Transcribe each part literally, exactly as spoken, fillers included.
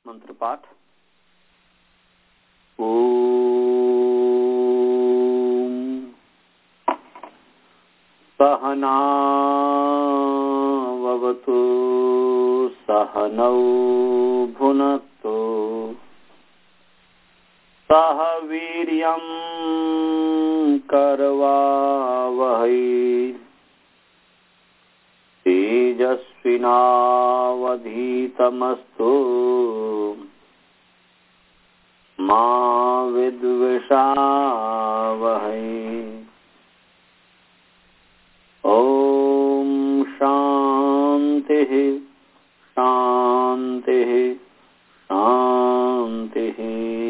मंत्र पाठ। ओम सहना भवतु सहनौ भुनक्तु सह वीर्यं करवावहै तेजस्विनावधीतमस्तु मा विद्विषावहै। ओम शांतिः शांतिः शांतिः।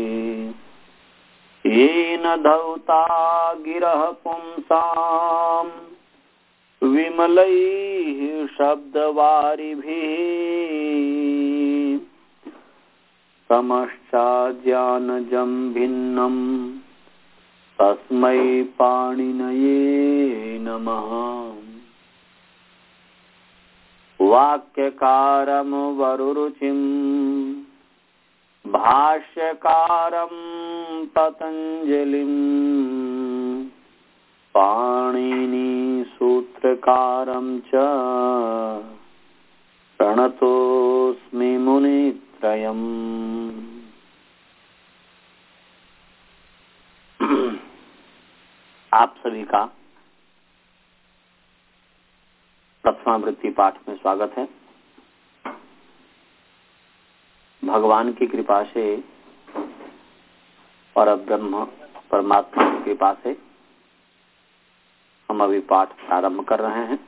येन धौता गिरः पुंसाम् विमलैः शब्दवारिभिः समश्चाज्ञानजं भिन्नम् तस्मै पाणिनये नमः। वाक्यकारं वरुरुचिं भाष्यकारं पतञ्जलिं पाणिनि सूत्रकारं च प्रणतोऽस्मि मुनित्रयम्। आप सभी का प्रथमावृत्ति पाठ में स्वागत है। भगवान की कृपा से और ब्रह्म परमात्मा की कृपा से हम अभी पाठ प्रारंभ कर रहे हैं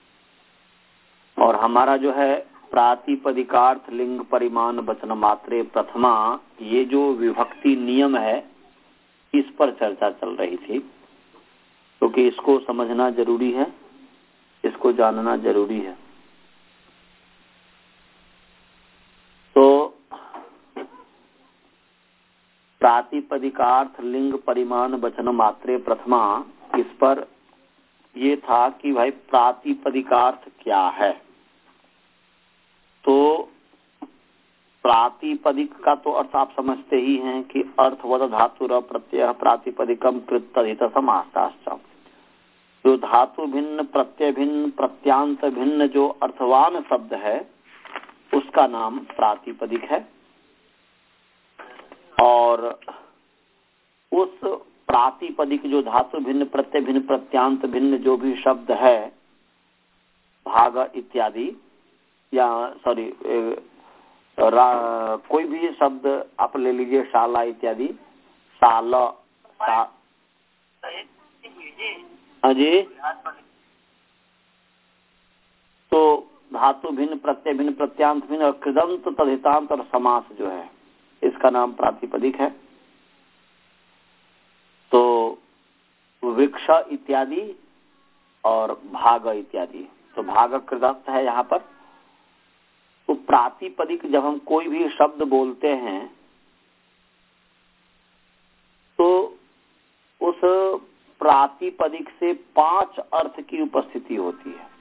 और हमारा जो है प्रातिपदिकार्थ लिंग परिमाण वचन मात्रे प्रथमा, ये जो विभक्ति नियम है इस पर चर्चा चल रही थी, क्योंकि तो इसको समझना जरूरी है, इसको जानना जरूरी है। तो प्रातिपदिकार्थ लिंग परिमाण वचन मात्रे प्रथमा, इस पर ये था कि भाई प्रातिपदिकार्थ क्या है। तो प्रातिपदिक का तो अर्थ आप समझते ही हैं कि अर्थवद धातुर प्रत्यय प्रातिपदिकम कृत्तधित समासाश्च। जो धातु भिन्न प्रत्यय भिन्न प्रत्यांत भिन्न जो अर्थवान शब्द है उसका नाम प्रातिपदिक है। और उस प्रातिपदिक जो धातु भिन्न प्रत्यय भिन्न प्रत्यांत भिन्न जो भी शब्द है, भाग इत्यादि या सॉरी कोई भी शब्द आप ले लीजिए, शाला इत्यादि, साल सा, जी, तो धातु भिन्न प्रत्यय भिन्न प्रत्यांत भिन्न और कृदंत तद्धितांत और समास जो है इसका नाम प्रातिपदिक है। तो वृक्ष इत्यादि और भाग इत्यादि, तो भाग कृदंत है यहाँ पर। तो प्रातिपदिक जब हम कोई भी शब्द बोलते हैं तो उस प्रातिपदिक से पांच अर्थ की उपस्थिति होती है: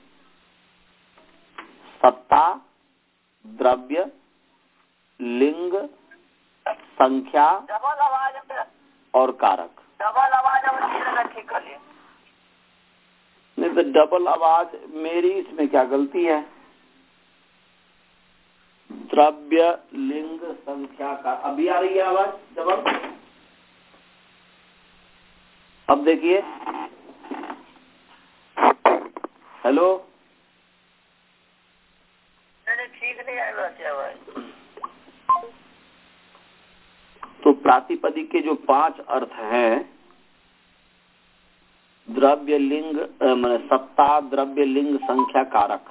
सत्ता, द्रव्य, लिंग, संख्या और कारक। डबल आवाज ठीक कर लिया। नहीं तो डबल आवाज मेरी, इसमें क्या गलती है? द्रव्य, लिंग, संख्या का अभी आ रही है आवाज डबल। अब देखिए, हेलो, ठीक नहीं आ रही आवाज। तो प्रातिपदिक के जो पांच अर्थ हैं, द्रव्य, लिंग, सत्ता, द्रव्य, लिंग, संख्या, कारक।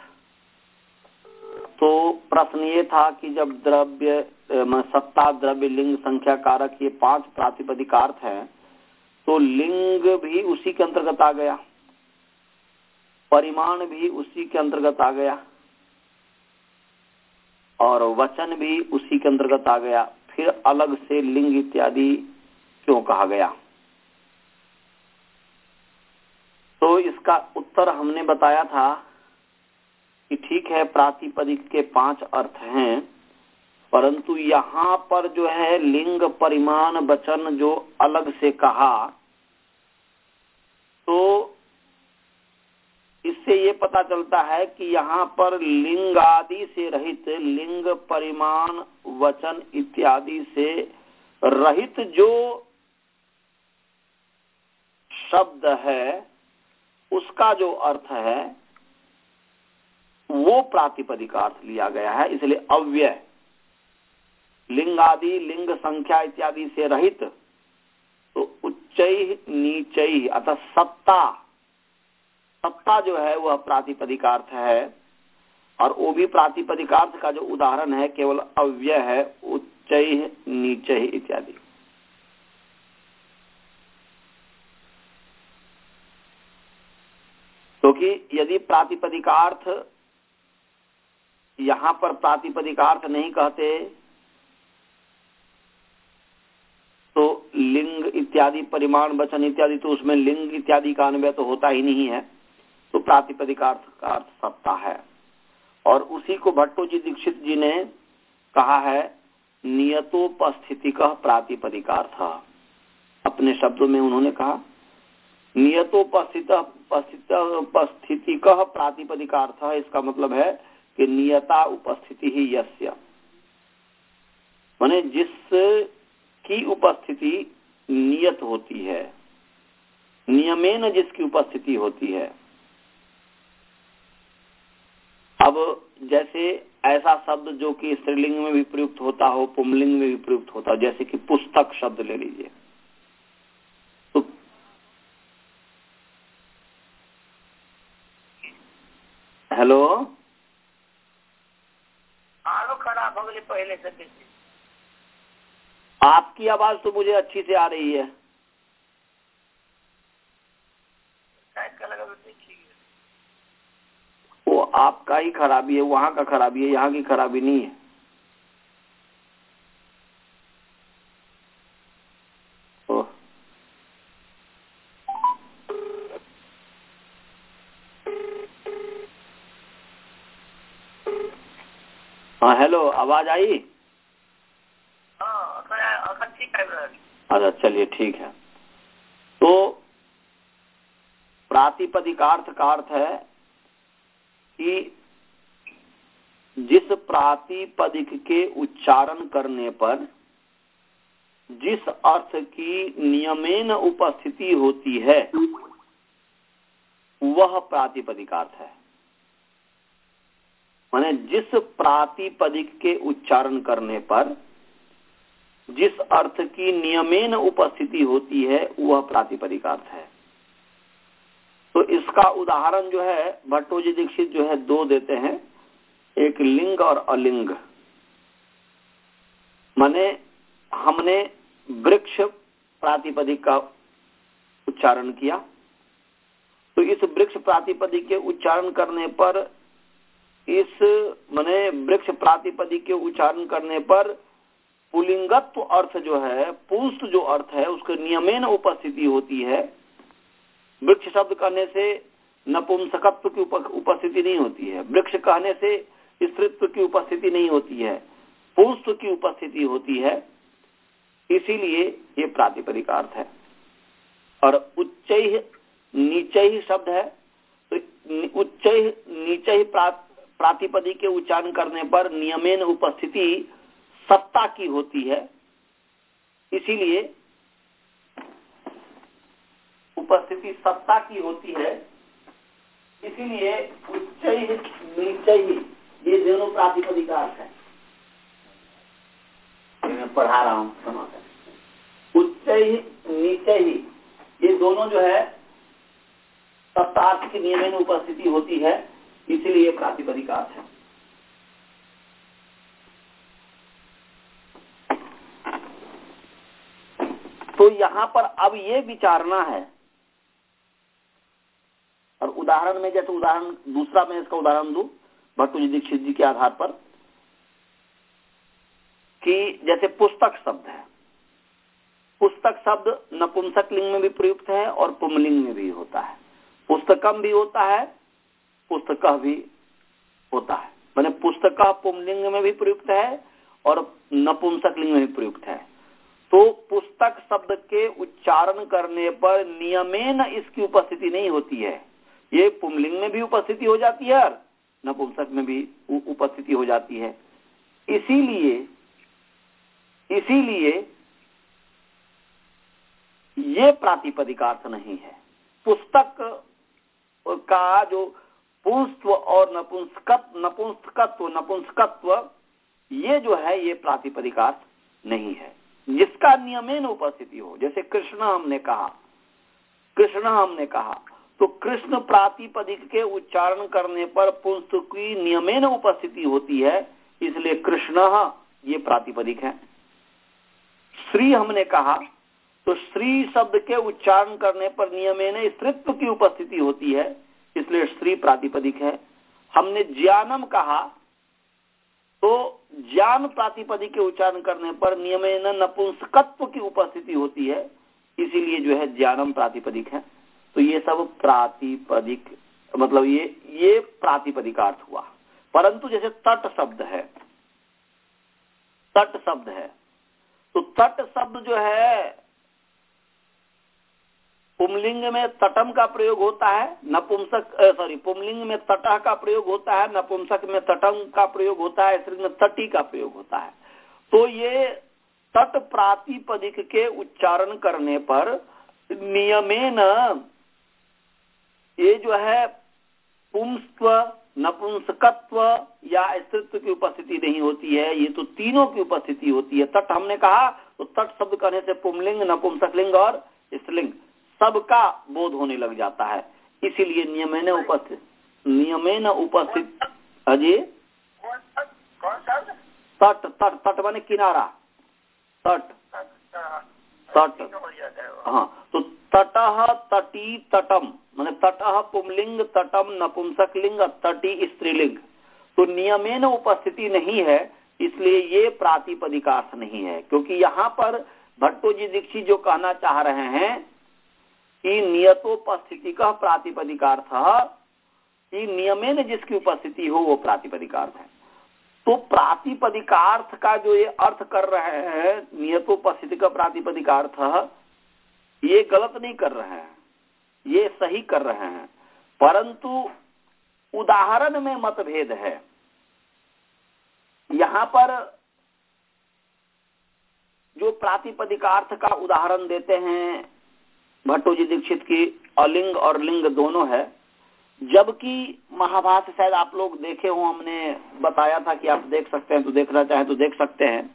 तो प्रश्न ये था कि जब द्रव्य, सत्ता, द्रव्य, लिंग, संख्या, कारक ये पांच प्रातिपदिकार्थ हैं, तो लिंग भी उसी के अंतर्गत आ गया, परिमाण भी उसी के अंतर्गत आ गया और वचन भी उसी के अंतर्गत आ गया। फिर अलग से लिंग इत्यादि क्यों कहा गया? तो इसका उत्तर हमने बताया था कि ठीक है, प्रातिपदिक के पांच अर्थ हैं, परंतु यहाँ पर जो है लिंग परिमाण वचन जो अलग से कहा, तो इससे ये पता चलता है कि यहाँ पर लिंग आदि से रहित, लिंग परिमाण वचन इत्यादि से रहित जो शब्द है उसका जो अर्थ है वो प्रातिपदिकार्थ लिया गया है। इसलिए अव्यय, लिंग आदि, लिंग संख्या इत्यादि से रहित, तो उच्चैः नीचैः अतः सत्ता, सत्ता जो है वह प्रातिपदिकार्थ है। और वो भी प्रातिपदिकार्थ का जो उदाहरण है केवल अव्यय है, उच्चैः नीचैः इत्यादि। क्योंकि तो यदि प्रातिपदिकार्थ यहां पर प्रातिपदिकार्थ नहीं कहते तो लिंग इत्यादि, परिमाण वचन इत्यादि, तो उसमें लिंग इत्यादि का अन्वय तो होता ही नहीं है। तो प्रातिपदिकार्थ का अर्थ सत्ता है। और उसी को भट्टो जी दीक्षित जी ने कहा है नियतोपस्थितिकः प्रातिपदिकार्थ। अपने शब्दों में उन्होंने कहा नियतोपस्थित उपस्थितिकः प्रातिपदिकार्थ। इसका मतलब है कि नियता उपस्थिति ही यस्य, माने जिस की उपस्थिति नियत होती है, नियमेन जिसकी उपस्थिति होती है। अब जैसे ऐसा शब्द जो कि स्त्रीलिंग में भी प्रयुक्त होता हो, पुंलिंग में भी प्रयुक्त होता हो, जैसे कि पुस्तक शब्द ले लीजिए। तो हेलो, आलो खराब हो गई पहले से। कैसे आपकी आवाज तो मुझे अच्छी से आ रही है। शायद का लगा देखिए, वो आपका ही खराबी है, वहां का खराबी है, यहाँ की खराबी नहीं है। हाँ हेलो, आवाज आई? हाँ ठीक है। अच्छा चलिए ठीक है। तो प्रातिपदिकार्थ का अर्थ है कि जिस प्रातिपदिक के उच्चारण करने पर जिस अर्थ की नियमेन उपस्थिति होती है वह प्रातिपदिकार्थ है। माने जिस प्रातिपदिक के उच्चारण करने पर जिस अर्थ की नियमेन उपस्थिति होती है वह प्रातिपदिकार्थ है। तो इसका उदाहरण जो है भट्टो जी दीक्षित जो है दो देते हैं, एक लिंग और अलिंग। माने हमने वृक्ष प्रातिपदिक का उच्चारण किया, तो इस वृक्ष प्रातिपदिक के उच्चारण करने पर, इस माने वृक्ष प्रातिपदिक के उच्चारण करने पर पुलिंगत्व अर्थ जो है, पुंस्त जो अर्थ है उसके नियमेन उपस्थिति होती है। वृक्ष शब्द कहने से नपुंसकत्व की उपस्थिति नहीं होती है, वृक्ष कहने से स्त्रीत्व की उपस्थिति नहीं होती है, पुंस्त की उपस्थिति होती है। इसीलिए ये प्रातिपदिकार्थ है। और उच्चैः नीचैः शब्द है, तो उच्चैः नीचैः प्रातिपदिक के उच्चारण करने पर नियमेन उपस्थिति सत्ता की होती है। इसीलिए उपस्थिति सत्ता की होती है, इसीलिए उच्चैः नीचैः ये दोनों प्रातिपदिकार्थ है। मैं पढ़ा रहा हूँ, समाप्त। उच्चैः नीचैः ये दोनों जो है सत्तार्थ की नियमेन उपस्थिति होती है, इसीलिए प्रातिपदिकार्थ है। तो यहां पर अब ये विचारना है, और उदाहरण में जैसे उदाहरण दूसरा मैं इसका उदाहरण दूं भट्टो जी दीक्षित जी के आधार पर, कि जैसे पुस्तक शब्द है, पुस्तक शब्द नपुंसक लिंग में भी प्रयुक्त है और पुंलिंग में भी होता है। पुस्तकम भी होता है, पुस्तकः भी होता है। माने पुस्तकः पुंलिंग में भी प्रयुक्त है और नपुंसक लिंग में भी प्रयुक्त है। तो पुस्तक शब्द के उच्चारण करने पर नियमेन इसकी उपस्थिति नहीं होती है। ये पुंलिंग में भी उपस्थिति हो जाती है और नपुंसक में भी उपस्थिति हो जाती है। इसीलिए इसीलिए ये प्रातिपदिकार्थ नहीं है। पुस्तक का जो पुंस्त्व और नपुंसकत्व नपुंसकत्व नपुंसकत्व ये जो है ये प्रातिपदिकार्थ नहीं है, जिसका नियमेन उपस्थिति हो। जैसे कृष्ण हमने कहा कृष्ण हमने कहा तो कृष्ण प्रातिपदिक के उच्चारण करने पर पुंस्त्व की नियमेन उपस्थिति होती है, इसलिए कृष्ण ये प्रातिपदिक है। श्री हमने कहा तो श्री शब्द के उच्चारण करने पर नियमेन स्त्रीत्व की उपस्थिति होती है, इसलिए श्री प्रातिपदिक है। हमने ज्ञानम कहा तो ज्ञान प्रातिपदिक के उच्चारण करने पर नियमेन नपुंसकत्व की उपस्थिति होती है, इसीलिए जो है ज्ञानम प्रातिपदिक है। तो ये सब प्रातिपदिक मतलब ये ये प्रातिपदिकार्थ हुआ। परंतु जैसे तट शब्द है तट शब्द है तो तट शब्द जो है पुंलिंग में तटम का प्रयोग होता है, नपुंसक सॉरी पुंलिंग में तटह का प्रयोग होता है, नपुंसक में तटम का प्रयोग होता है, स्त्रीलिंग में तटी का प्रयोग होता है। तो ये तट प्रातिपदिक के उच्चारण करने पर नियमेन ये जो है पुंस्त्व नपुंसकत्व या स्त्रीत्व की उपस्थिति नहीं होती है, ये तो तीनों की उपस्थिति होती है। तट हमने कहा तो तट शब्द कहने से पुंलिंग नपुंसकलिंग और स्त्रीलिंग सबका बोध होने लग जाता है, इसीलिए नियमेन उपस्थित नियमेन उपस्थित अजय तट तट तट माने किनारा तट तट हाँ तो तटह तटी तटम माने तटह पुंलिंग तटम नपुंसकलिंग तटी स्त्रीलिंग। तो नियमेन उपस्थिति नहीं है, इसलिए ये प्रातिपदिकार्थ नहीं है। क्योंकि यहाँ पर भट्टो जी दीक्षित जो कहना चाह रहे हैं कि नियतोपस्थिति का प्रातिपदिकार्थ कि नियमेन जिसकी उपस्थिति हो वो प्रातिपदिकार्थ है। तो प्रातिपदिकार्थ का जो ये अर्थ कर रहे हैं नियतोपस्थिति का प्रातिपदिकार्थ, ये गलत नहीं कर रहे हैं, ये सही कर रहे हैं, परंतु उदाहरण में मतभेद है। यहाँ पर जो प्रातिपदिकार्थ का उदाहरण देते हैं भट्टो जी दीक्षित की अलिंग और लिंग दोनों है, जबकि महाभाष्य शायद आप लोग देखे हो, हमने बताया था कि आप देख सकते हैं तो देखना चाहें तो देख सकते हैं।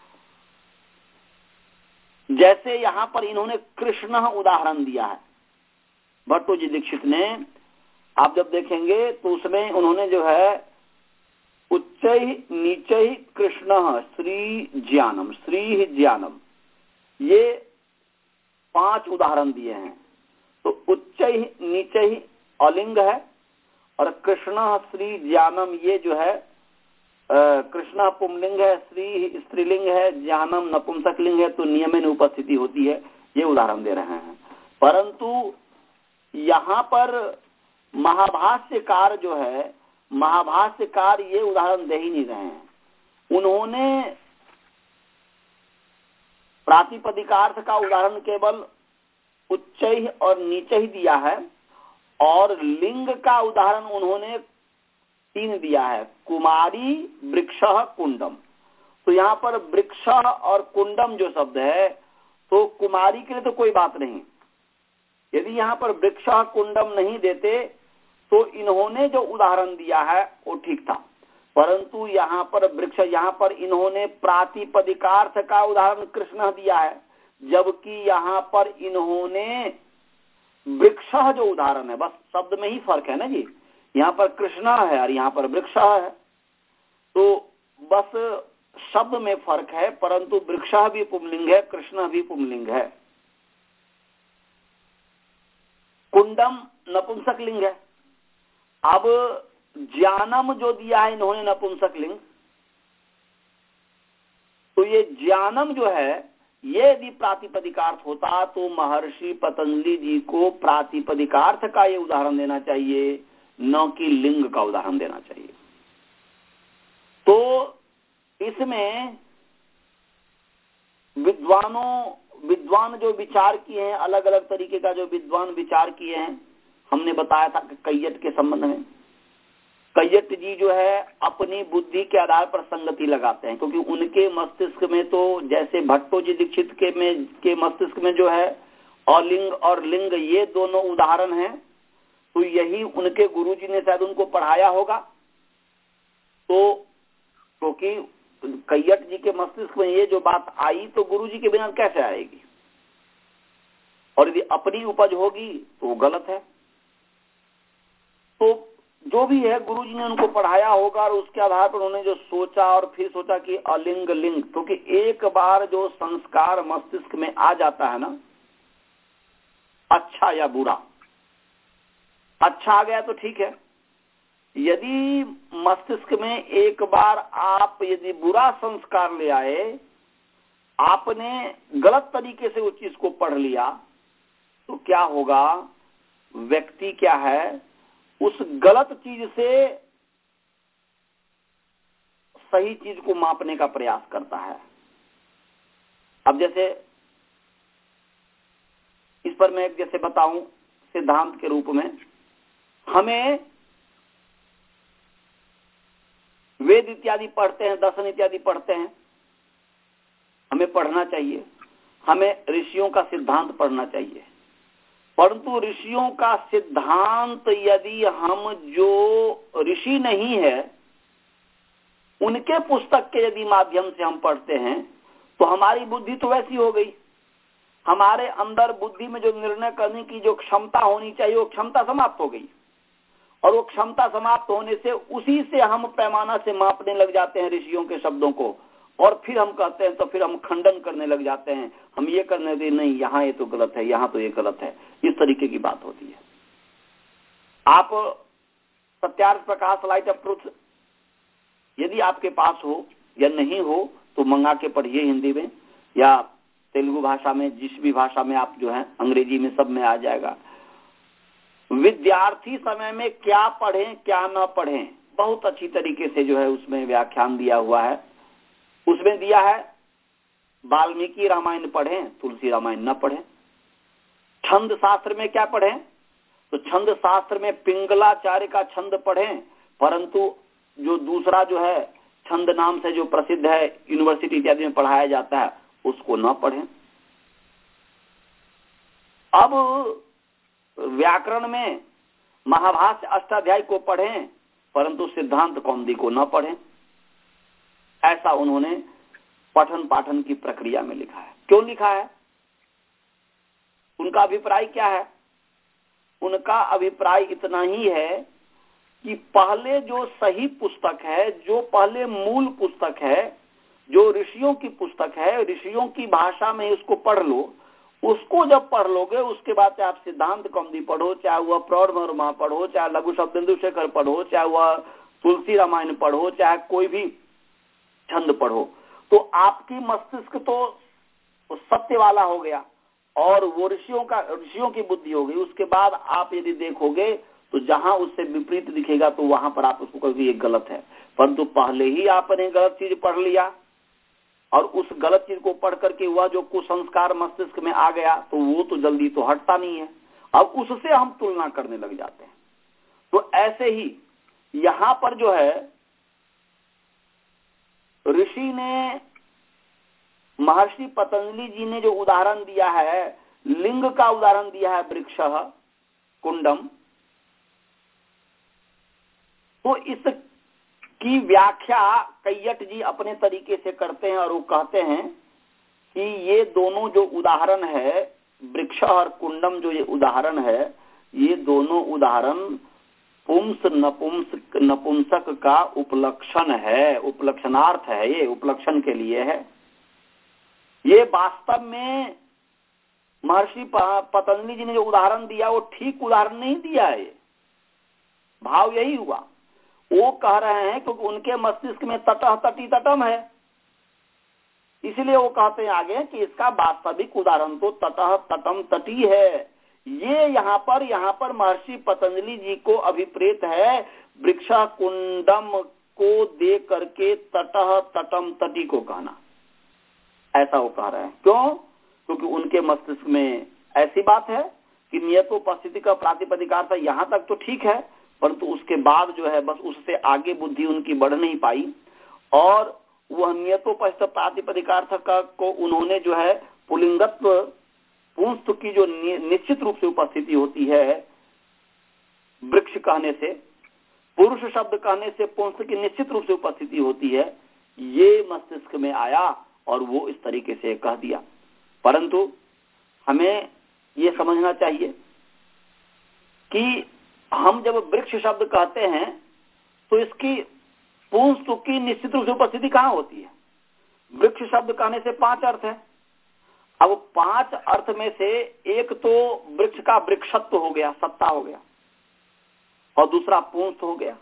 जैसे यहाँ पर इन्होंने कृष्ण उदाहरण दिया है भट्टो जी दीक्षित ने, आप जब देखेंगे तो उसमें उन्होंने जो है उच्च नीच कृष्ण श्री ज्ञानम श्री ज्ञानम ये पांच उदाहरण दिए हैं। तो उच्च नीच अलिंग है और कृष्ण श्री ज्ञानम ये जो है कृष्ण पुंलिंग है, श्री स्त्रीलिंग है, ज्ञानम नपुंसकलिंग है, तो नियमेन उपस्थिति होती है, ये उदाहरण दे रहे हैं। परंतु यहाँ पर महाभाष्यकार जो है महाभाष्यकार ये उदाहरण दे ही नहीं रहे हैं। उन्होंने प्रातिपदिकार्थ का उदाहरण केवल उच्च और नीचे ही दिया है और लिंग का उदाहरण उन्होंने तीन दिया है, कुमारी वृक्ष कुंडम। तो यहाँ पर वृक्ष और कुंडम जो शब्द है तो कुमारी के लिए तो कोई बात नहीं, यदि यहाँ पर वृक्ष कुंडम नहीं देते तो इन्होंने जो उदाहरण दिया है वो ठीक था। परंतु यहाँ पर वृक्ष यहाँ पर इन्होंने प्रातिपदिकार्थ का उदाहरण कृष्ण दिया है, जबकि यहाँ पर इन्होंने वृक्ष जो उदाहरण है, बस शब्द में ही फर्क है ना जी, यहाँ पर कृष्ण है और यहाँ पर वृक्ष है, तो बस शब्द में फर्क है, परंतु वृक्ष भी पुंलिंग है, कृष्ण भी पुंलिंग है। कुंडम नपुंसक लिंग है। अब ज्ञानम जो दिया है इन्होंने नपुंसक लिंग, तो ये ज्ञानम जो है ये यदि प्रातिपदिकार्थ होता तो महर्षि पतंजलि जी को प्रातिपदिकार्थ का ये उदाहरण देना चाहिए, न कि लिंग का उदाहरण देना चाहिए। तो इसमें विद्वानों विद्वान जो विचार किए हैं, अलग अलग तरीके का जो विद्वान विचार किए हैं, हमने बताया था कि कैयट के संबंध में कैयट जी जो है अपनी बुद्धि के आधार पर संगति लगाते हैं, क्योंकि उनके मस्तिष्क में तो जैसे भट्टो जी दीक्षित के में के मस्तिष्क में जो है अलिंग और लिंग ये दोनों उदाहरण हैं, तो यही उनके गुरुजी ने शायद उनको पढ़ाया होगा। तो क्योंकि कैयट जी के मस्तिष्क में ये जो बात आई तो गुरुजी के बिना कैसे आएगी, और यदि अपनी उपज होगी तो वो गलत है। तो जो भी है गुरुजी ने उनको पढ़ाया होगा और उसके आधार पर उन्होंने जो सोचा और फिर सोचा कि अलिंग लिंग, क्योंकि एक बार जो संस्कार मस्तिष्क में आ जाता है ना, अच्छा या बुरा, अच्छा आ गया तो ठीक है, यदि मस्तिष्क में एक बार आप यदि बुरा संस्कार ले आए, आपने गलत तरीके से उस चीज को पढ़ लिया, तो क्या होगा, व्यक्ति क्या है उस गलत चीज से सही चीज को मापने का प्रयास करता है। अब जैसे इस पर मैं एक जैसे बताऊं सिद्धांत के रूप में, हमें वेद इत्यादि पढ़ते हैं, दर्शन इत्यादि पढ़ते हैं, हमें पढ़ना चाहिए, हमें ऋषियों का सिद्धांत पढ़ना चाहिए, परंतु ऋषियों का सिद्धांत यदि हम जो ऋषि नहीं है उनके पुस्तक के यदि माध्यम से हम पढ़ते हैं तो हमारी बुद्धि तो वैसी हो गई, हमारे अंदर बुद्धि में जो निर्णय करने की जो क्षमता होनी चाहिए वो क्षमता समाप्त हो गई, और वो क्षमता समाप्त होने से उसी से हम पैमाना से मापने लग जाते हैं ऋषियों के शब्दों को, और फिर हम कहते हैं, तो फिर हम खंडन करने लग जाते हैं, हम ये करने दे नहीं, यहाँ ये तो गलत है, यहाँ तो ये गलत है, इस तरीके की बात होती है। आप Satyarth Prakash light of truth यदि आपके पास हो या नहीं हो तो मंगा के पढ़िए, हिंदी में या तेलुगु भाषा में, जिस भी भाषा में आप जो है, अंग्रेजी में, सब में आ जाएगा। विद्यार्थी समय में क्या पढ़ें क्या न पढ़ें, बहुत अच्छी तरीके से जो है उसमें व्याख्यान दिया हुआ है। उसमें दिया है वाल्मीकि रामायण पढ़ें, तुलसी रामायण न पढ़ें। छंद शास्त्र में क्या पढ़ें, तो छंद शास्त्र में पिंगलाचार्य का छंद पढ़ें, परंतु जो दूसरा जो है छंद नाम से जो प्रसिद्ध है, यूनिवर्सिटी इत्यादि में पढ़ाया जाता है, उसको न पढ़ें। अब व्याकरण में महाभाष्य अष्टाध्यायी को पढ़ें, परंतु सिद्धांत कौमुदी को न पढ़ें। ऐसा उन्होंने पठन पाठन की प्रक्रिया में लिखा है। क्यों लिखा है, उनका अभिप्राय क्या है? उनका अभिप्राय इतना ही है कि पहले जो सही पुस्तक है, जो पहले मूल पुस्तक है, जो ऋषियों की पुस्तक है, ऋषियों की भाषा में उसको पढ़ लो। उसको जब पढ़ लोगे उसके बाद चाहे आप सिद्धांत कौमुदी पढ़ो, चाहे वह प्रौढ़ मनुमा पढ़ो, चाहे लघु शब्देन्दु शेखर पढ़ो, चाहे वह तुलसी रामायण पढ़ो, चाहे कोई भी छंद पढ़ो, तो आपकी मस्तिष्क तो सत्य वाला हो गया और वो ऋषियों का ऋषियों की बुद्धि हो गई। उसके बाद आप यदि देखोगे तो जहां उससे विपरीत दिखेगा तो वहां पर आप उसको कहोगे ये गलत है, परंतु पहले ही आपने गलत चीज पढ़ लिया और उस गलत चीज को पढ़ करके वह जो कुसंस्कार मस्तिष्क में आ गया तो वो तो जल्दी तो हटता नहीं है। अब उससे हम तुलना करने लग जाते हैं। तो ऐसे ही यहां पर जो है ऋषि ने, महर्षि पतंजलि जी ने जो उदाहरण दिया है, लिंग का उदाहरण दिया है, वृक्ष कुंडम, तो इसकी व्याख्या कैयट जी अपने तरीके से करते हैं और वो कहते हैं कि ये दोनों जो उदाहरण है, वृक्ष और कुंडम जो ये उदाहरण है, ये दोनों उदाहरण पुंस नपुंसक नपुंसक का उपलक्षण है, उपलक्षणार्थ है, ये उपलक्षण के लिए है। ये वास्तव में महर्षि पतंजलि जी ने जो उदाहरण दिया वो ठीक उदाहरण नहीं दिया है। भाव यही हुआ, वो कह रहे हैं क्योंकि उनके मस्तिष्क में तटह तटी तटम है, इसलिए वो कहते हैं आगे कि इसका वास्तविक उदाहरण तो तटह तटम तटी है। ये यहाँ पर यहाँ पर महर्षि पतंजलि जी को अभिप्रेत है वृक्ष कुंडम को दे करके तटह तटम तटी को कहना। ऐसा वो कह रहे हैं। क्यों? क्योंकि उनके मस्तिष्क में ऐसी बात है कि नियतोपस्थिति का प्रातिपदिकार्थ यहाँ तक तो ठीक है, परंतु उसके बाद जो है बस उससे आगे बुद्धि उनकी बढ़ नहीं पाई और वह नियतोपस्थित प्रातिपदिकार्थ का को उन्होंने जो है पुलिंगत्व पुंस्त की जो निश्चित रूप से उपस्थिति होती है वृक्ष कहने से, पुरुष शब्द कहने से पुंस्त की निश्चित रूप से उपस्थिति होती है, ये मस्तिष्क में आया और वो इस तरीके से कह दिया। परंतु हमें ये समझना चाहिए कि हम जब वृक्ष शब्द कहते हैं तो इसकी पुंस्त की निश्चित रूप से उपस्थिति कहाँ होती है? वृक्ष शब्द कहने से पांच अर्थ है। अब पांच अर्थ में से एक तो वृक्ष का वृक्षत्व हो गया, सत्ता हो गया, और दूसरा पुंस्त हो गया,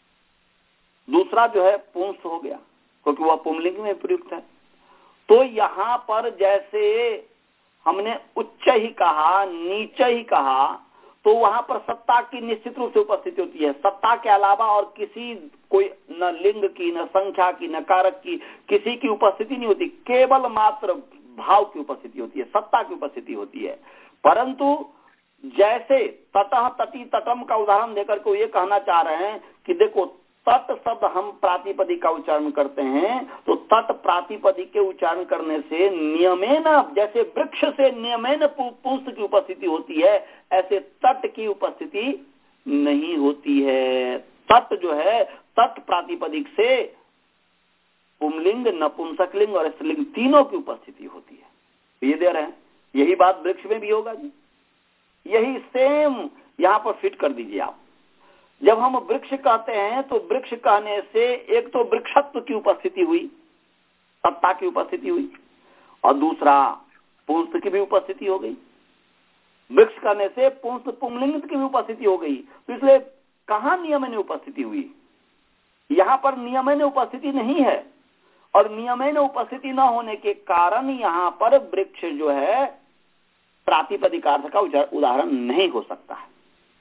दूसरा जो है पुंस्त हो गया क्योंकि वह पुंलिंग में प्रयुक्त है। तो यहां पर जैसे हमने उच्च ही कहा, नीच ही कहा, तो वहां पर सत्ता की निश्चित रूप से उपस्थिति होती है। सत्ता के अलावा और किसी कोई न लिंग की, न संख्या की, न कारक की, किसी की उपस्थिति नहीं होती, केवल मात्र भाव की उपस्थिति होती है, सत्ता की उपस्थिति होती है। परंतु जैसे तटह तटी तटम का उदाहरण देकर के ये कहना चाह रहे हैं कि देखो तट शब्द हम प्रातिपदिक का उच्चारण करते हैं तो तट प्रातिपदिक के उच्चारण करने से नियमेन, जैसे वृक्ष से नियमेन पुंस्त की उपस्थिति होती है, ऐसे तट की उपस्थिति नहीं होती है। तट जो है तट प्रातिपदिक से पुंलिंग, नपुंसकलिंग और स्त्रीलिंग तीनों की उपस्थिति होती है। ये दे रहे हैं, यही बात वृक्ष में भी होगा जी, यही सेम यहां पर फिट कर दीजिए आप। जब हम वृक्ष कहते हैं तो वृक्ष कहने से एक तो वृक्षत्व की उपस्थिति हुई, सत्ता की उपस्थिति हुई, और दूसरा पुंस्त की भी उपस्थिति हो गई। वृक्ष कहने से पुंस्त पुंलिंग की भी उपस्थिति हो गई। तो इसलिए कहां नियमन उपस्थिति हुई? यहां पर नियमन उपस्थिति नहीं है, और नियमन उपस्थिति न होने के कारण यहां पर वृक्ष जो है प्रातिपदिकार्थ का उदाहरण नहीं हो सकता है,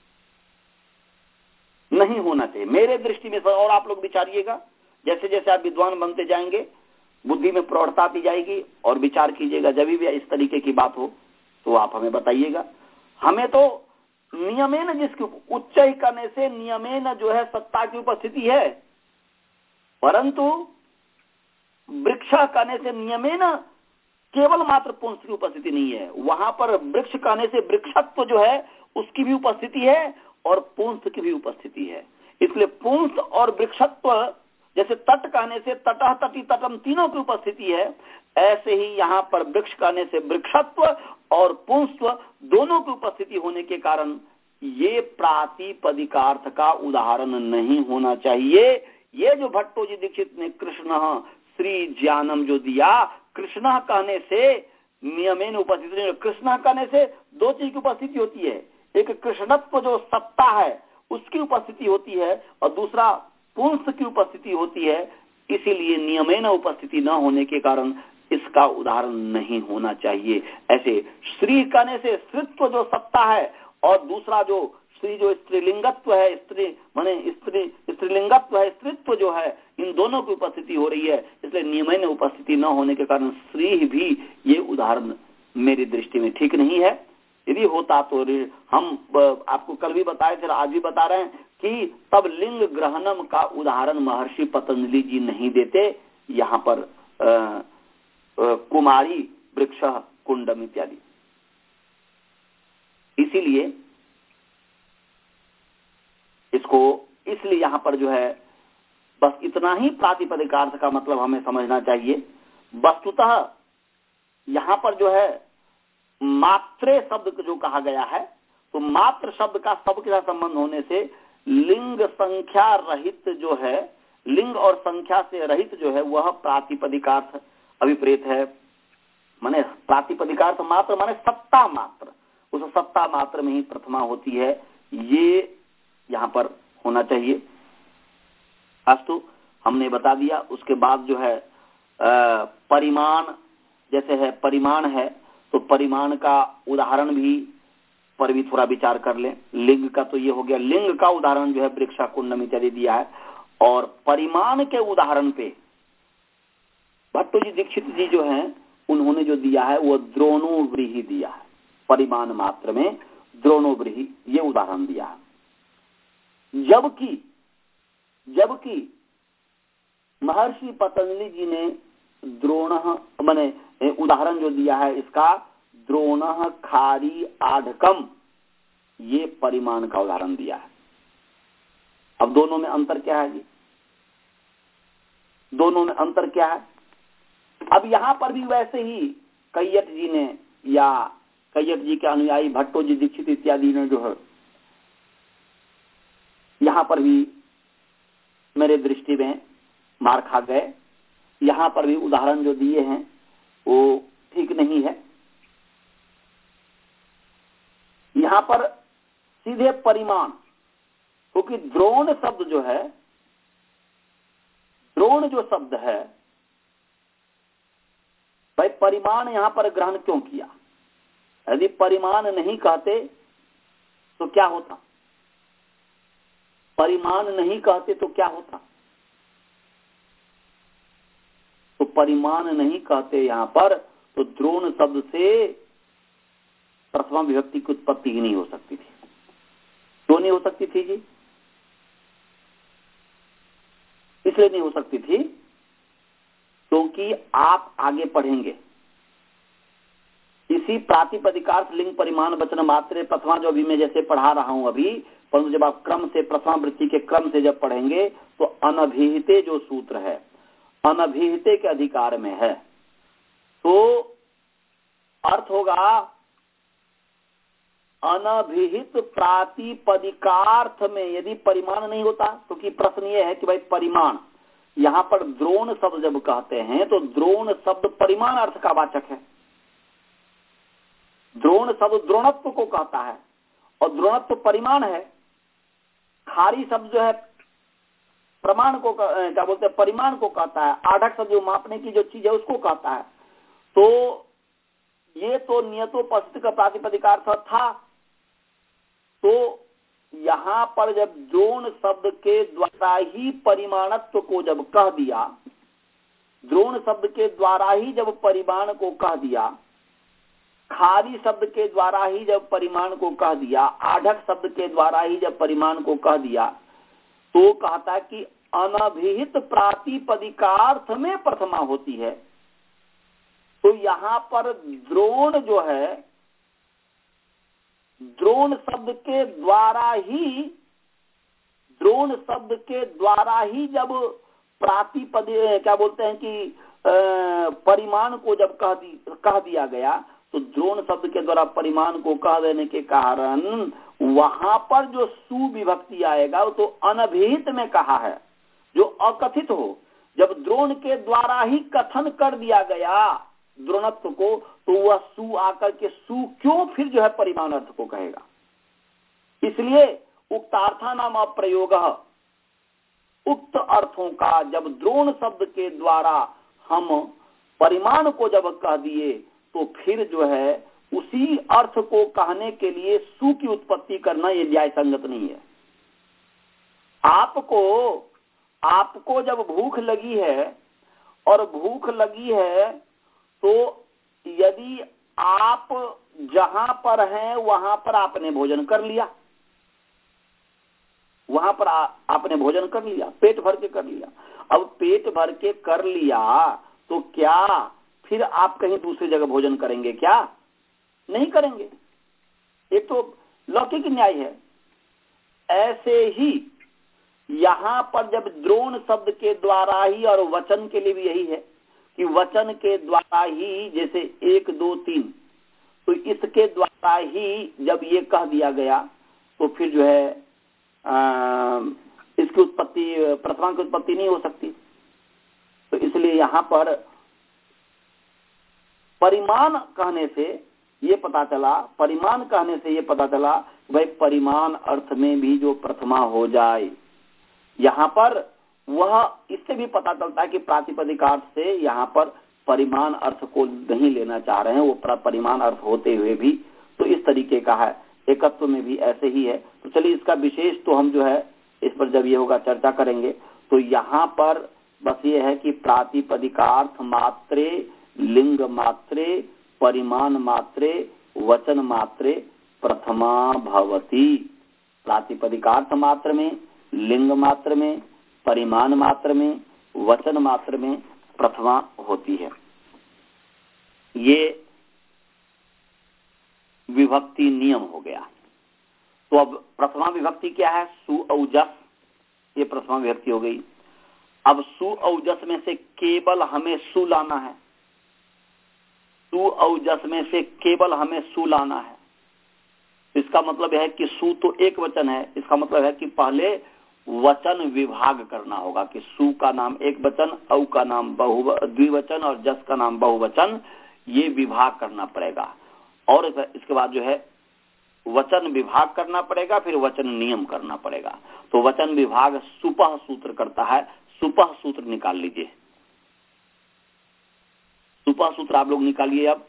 नहीं होना चाहिए मेरे दृष्टि में। और आप लोग विचारिएगा, जैसे जैसे आप विद्वान बनते जाएंगे बुद्धि में प्रौढ़ता आती जाएगी और विचार कीजिएगा। जब भी इस तरीके की बात हो तो आप हमें बताइएगा। हमें तो नियमेन, जिसकी उच्च ही करने से नियमेन जो है सत्ता की उपस्थिति है, परंतु वृक्ष कहने से नियमेन केवल मात्र पुंस्त की उपस्थिति नहीं है। वहां पर वृक्ष कहने से वृक्षत्व जो है उसकी भी उपस्थिति है और पुंस्त की भी उपस्थिति है। इसलिए पुंस्त और वृक्षत्व, जैसे तट कहने से तटह तटी तटम तीनों की उपस्थिति है, ऐसे ही यहाँ पर वृक्ष कहने से वृक्षत्व और पुंस्त्व दोनों की उपस्थिति होने के कारण ये प्रातिपदिकार्थ का उदाहरण नहीं होना चाहिए। ये जो भट्टो जी दीक्षित ने कृष्ण श्री ज्ञानम जो दिया, कृष्ण कहने से नियमेन उपस्थिति, कृष्ण कहने से दो चीज की उपस्थिति होती है, एक कृष्णत्व जो सत्ता है उसकी उपस्थिति होती है और दूसरा पुंस्त की उपस्थिति होती है। इसीलिए नियमेन उपस्थिति न होने के कारण इसका उदाहरण नहीं होना चाहिए। ऐसे श्री कहने से स्त्रीत्व जो सत्ता है और दूसरा जो स्त्री जो स्त्रीलिंगत्व है, स्त्री माने स्त्री स्त्रीलिंगत्व है, स्त्रीत्व जो है, इन दोनों की उपस्थिति हो रही है। इसलिए नियमेन उपस्थिति न होने के कारण श्री भी ये उदाहरण मेरी दृष्टि में ठीक नहीं है। यदि होता तो हम आपको कल भी बताए थे, आज भी बता रहे हैं कि तब लिंग ग्रहणम का उदाहरण महर्षि पतंजलि जी नहीं देते। यहाँ पर आ, आ, कुमारी वृक्ष कुंडम इत्यादि। इसीलिए इसको इसलिए यहाँ पर जो है बस इतना ही प्रातिपदिकार्थ का मतलब हमें समझना चाहिए। वस्तुतः यहाँ पर जो है मात्रे शब्द जो कहा गया है, तो मात्र शब्द का सबके साथ संबंध होने से लिंग संख्या रहित जो है, लिंग और संख्या से रहित जो है वह प्रातिपदिकार्थ अभिप्रेत है। माने प्रातिपदिकार्थ मात्र माने सत्ता मात्र, उस सत्ता मात्र में ही प्रथमा होती है, ये यहाँ पर होना चाहिए। अस्तु, हमने बता दिया। उसके बाद जो है आ, परिमाण, जैसे है परिमाण है तो परिमाण का उदाहरण भी पर भी थोड़ा विचार कर लें। लिंग का तो ये हो गया, लिंग का उदाहरण जो है वृक्षा कुंडम इत्यादि दिया है, और परिमाण के उदाहरण पे भट्टो जी दीक्षित जी जो हैं उन्होंने जो दिया है वो द्रोणोव्रीहि दिया है, परिमाण मात्र में द्रोणोव्रीहि ये उदाहरण दिया है। जबकि जबकि महर्षि पतंजलि जी ने द्रोण माने उदाहरण जो दिया है इसका द्रोण खारी आढ़कम, ये परिमाण का उदाहरण दिया है। अब दोनों में अंतर क्या है जी? दोनों में अंतर क्या है? अब यहां पर भी वैसे ही कैयट जी ने या कैयट जी के अनुयायी भट्टो जी, दीक्षित इत्यादि ने जो है यहां पर भी मेरे दृष्टि में मार खा गए। यहां पर भी उदाहरण जो दिए हैं वो ठीक नहीं है। यहां पर सीधे परिमाण, क्योंकि द्रोण शब्द जो है, द्रोण जो शब्द है भाई, परिमाण यहां पर ग्रहण क्यों किया? यदि परिमाण नहीं कहते तो क्या होता? परिमाण नहीं कहते तो क्या होता? तो परिमाण नहीं कहते यहां पर, तो द्रोण शब्द से प्रथमा विभक्ति की उत्पत्ति ही नहीं हो सकती थी। क्यों नहीं हो सकती थी जी? इसलिए नहीं हो सकती थी क्योंकि आप आगे पढ़ेंगे इसी प्रातिपदिकार्थ लिंग परिमाण वचन मात्रे प्रथमा, जो अभी मैं जैसे पढ़ा रहा हूं अभी, परंतु जब आप क्रम से प्रथमा वृत्ति के क्रम से जब पढ़ेंगे तो अनभिहिते जो सूत्र है अनभिहिते के अधिकार में है, तो अर्थ होगा अनभिहित प्रातिपदिकार्थ में यदि परिमाण नहीं होता, तो कि प्रश्न ये है कि भाई परिमाण, यहां पर द्रोण शब्द जब कहते हैं तो द्रोण शब्द परिमाण अर्थ का वाचक है। द्रोण शब्द द्रोणत्व को कहता है और द्रोणत्व परिमाण है। खारी शब्द जो है प्रमाण को क्या बोलते हैं, परिमाण को कहता है। आढ़क शब्द जो मापने की जो चीज है उसको कहता है। तो ये तो नियतोपस्थित का प्रातिपदिकार्थ था। तो यहां पर जब द्रोण शब्द के द्वारा ही परिमाणत्व को जब कह दिया, द्रोण शब्द के द्वारा ही जब परिमाण को कह दिया, खारी शब्द के द्वारा ही जब परिमाण को कह दिया, आढ़क शब्द के द्वारा ही जब परिमाण को कह दिया, तो कहता है कि अनभिहित प्रातिपदिकार्थ में प्रथमा होती है। तो यहां पर द्रोण जो है, द्रोण शब्द के द्वारा ही द्रोण शब्द के द्वारा ही जब प्रातिपद क्या बोलते हैं कि परिमाण को जब कह दी कह दिया गया, तो द्रोण शब्द के द्वारा परिमाण को कह देने के कारण वहां पर जो सुविभक्ति आएगा वो तो अनभिहित में कहा है, जो अकथित हो। जब द्रोण के द्वारा ही कथन कर दिया गया द्रोणत्व को, तो वह सु आकर के सु क्यों फिर जो है परिमाण अर्थ को कहेगा। इसलिए उक्तार्था नाम अप्रयोग, उक्त अर्थों का जब द्रोण शब्द के द्वारा हम परिमाण को जब कह दिए, तो फिर जो है उसी अर्थ को कहने के लिए सु की उत्पत्ति करना ये न्याय संगत नहीं है। आपको आपको जब भूख लगी है और भूख लगी है, तो यदि आप जहां पर हैं वहां पर आपने भोजन कर लिया, वहां पर आ, आपने भोजन कर लिया, पेट भर के कर लिया। अब पेट भर के कर लिया तो क्या फिर आप कहीं दूसरी जगह भोजन करेंगे? क्या नहीं करेंगे। एक तो लौकिक न्याय है। ऐसे ही यहां पर जब द्रोण शब्द के द्वारा ही, और वचन के लिए भी यही है कि वचन के द्वारा ही, जैसे एक दो तीन, तो इसके द्वारा ही जब ये कह दिया गया, तो फिर जो है आ, इसकी उत्पत्ति प्रथमा की उत्पत्ति नहीं हो सकती। तो इसलिए यहां पर परिमाण कहने से ये पता चला परिमाण कहने से ये पता चला भाई परिमाण अर्थ में भी जो प्रथमा हो जाए, यहां पर वह इससे भी पता चलता है कि प्रातिपदिकार्थ से यहाँ पर परिमाण अर्थ को नहीं लेना चाह रहे हैं, वो परिमाण अर्थ होते हुए भी तो इस तरीके का है। एकत्व में भी ऐसे ही है। तो चलिए इसका विशेष तो हम जो है इस पर जब ये होगा चर्चा करेंगे। तो यहाँ पर बस ये है कि प्रातिपदिकार्थ मात्रे लिंग मात्रे परिमाण मात्रे वचन मात्रे प्रथमा भवति। प्रातिपदिकार्थ मात्र में, लिंग मात्र में, परिमाण मात्र में, वचन मात्र में प्रथमा होती है। ये विभक्ति नियम हो गया। तो अब प्रथमा विभक्ति क्या है? सु औजस, ये प्रथमा विभक्ति हो गई। अब सु औजस में से केवल हमें सु लाना है। सु औजस में से केवल हमें सु लाना है। इसका मतलब है कि सु तो एक वचन है, इसका मतलब है कि पहले वचन विभाग करना होगा कि सु का नाम एक वचन, औ का नाम बहु द्विवचन और जस का नाम बहुवचन, ये विभाग करना पड़ेगा। और इसके बाद जो है वचन विभाग करना पड़ेगा, फिर वचन नियम करना पड़ेगा। तो वचन विभाग सुपह सूत्र करता है। सुपह सूत्र निकाल लीजिए। सुपह सूत्र आप लोग निकालिए। अब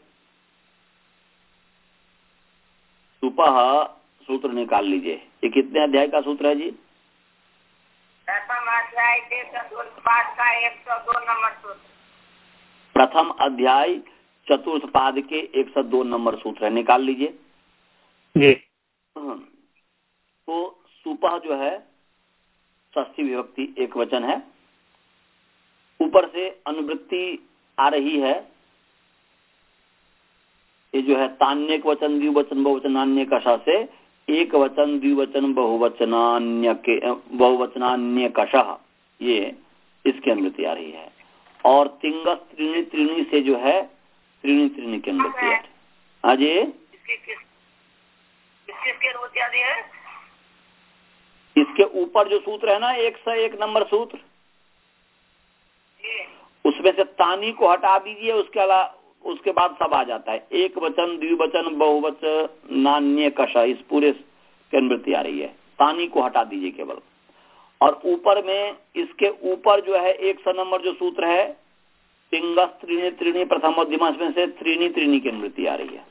सुपह सूत्र निकाल लीजिए। ये कितने अध्याय का सूत्र है जी? प्रथम अध्याय के चतुर्थ पाद का एक सौ दो नंबर सूत्र। प्रथम अध्याय चतुर्थ पाद के एक सौ दो नंबर सूत्र है, निकाल लीजिए जी। तो सुपह जो है षष्ठी विभक्ति एक वचन है। ऊपर से अनुवृत्ति आ रही है, ये जो है तान्यक वचन द्विवचन बहुवचनान्य कषा से एक वचन द्विवचन बहुवचनान्य के बहुवचनान्य कषः, ये इसकी अनुवृत्ति आ रही है। और तिंगस त्रीणी त्रीणी से जो है त्रीणी त्रीणी की अनुवृत्ति है। हाँ जी, किसकी अनुमति आ रही है? इसके ऊपर जो सूत्र है ना एक सौ एक नंबर सूत्र, उसमें से तानी को हटा दीजिए, उसके अलावा उसके बाद सब आ जाता है। एक वचन द्विवचन बहुवचन नान्य कषा, इस पूरे की अनुवृत्ति आ रही है। तानी को हटा दीजिए केवल। और ऊपर में इसके ऊपर जो है एक सौ नंबर जो सूत्र है तिंगस त्रीणी त्रीणी प्रथम मध्यमांश में से त्रीणी त्रीणी की अनुवृत्ति आ रही है।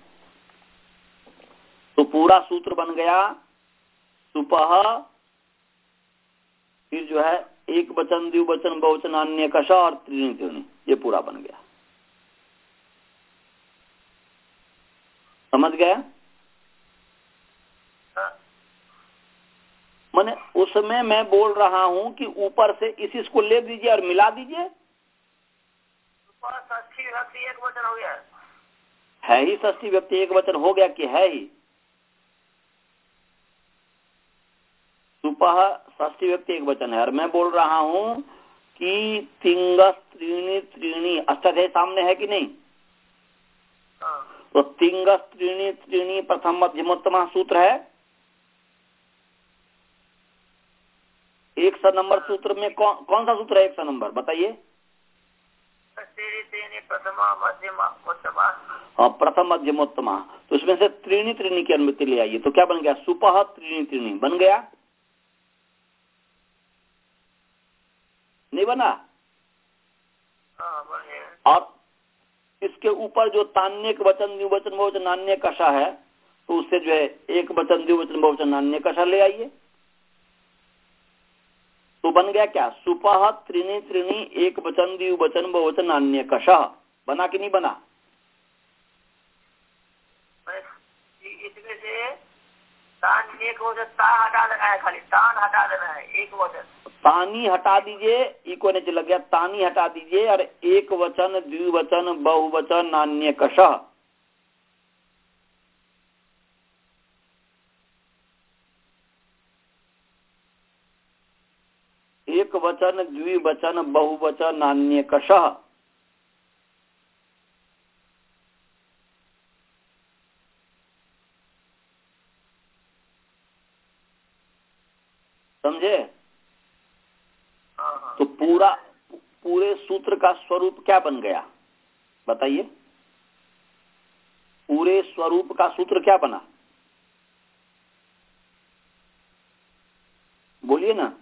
तो पूरा सूत्र बन गया सुपह, फिर जो है एक वचन द्विवचन बहुवचन अन्य कषा और त्रीणी त्रीणी, ये पूरा बन गया। समझ गया? मैंने उसमें मैं बोल रहा हूं कि ऊपर से इस इसको ले दीजिए और मिला दीजिए। षष्ठी विभक्ति एक वचन हो गया है ही षष्ठी विभक्ति एक वचन हो गया कि है ही? सुपह षष्ठी विभक्ति एक वचन है और मैं बोल रहा हूं कि तिंगस त्रीणी त्रीणी अष्टाध्यायी सामने है कि नहीं? तो तिंगस त्रीणी त्रीणी प्रथम मध्यमोत्तम सूत्र है। एक सौ नंबर सूत्र में कौन कौन सा सूत्र है? एक सौ नंबर बताइए। प्रथम मध्यमोत्तम, तो इसमें से त्रीणी त्रीणी की अनुमति ले आइए। तो क्या बन गया? सुपह त्रीणी त्रीणी बन गया, नहीं बना? और इसके ऊपर जो तान्यक वचन द्विवचन बहुवचन नान्य कषा है, तो उससे जो है एक वचन द्विवचन बहुवचन नान्य कषा ले आइए। तो बन गया क्या? सुपह त्रीणी त्रीणी एक वचन द्विवचन बहुवचन नान्य कषा। बना कि नहीं बना? इसमें से तान एक वचन ता हटा देना है, खाली तान हटा देना है, एक वचन तानी हटा दीजिए, इको ने लग गया, तानी हटा दीजिए और एक वचन द्विवचन बहुवचन नान्य कषः। एक वचन द्विवचन बहुवचन नान्य कषः। समझे? तो पूरा पूरे सूत्र का स्वरूप क्या बन गया बताइए? पूरे स्वरूप का सूत्र क्या बना? बोलिए ना।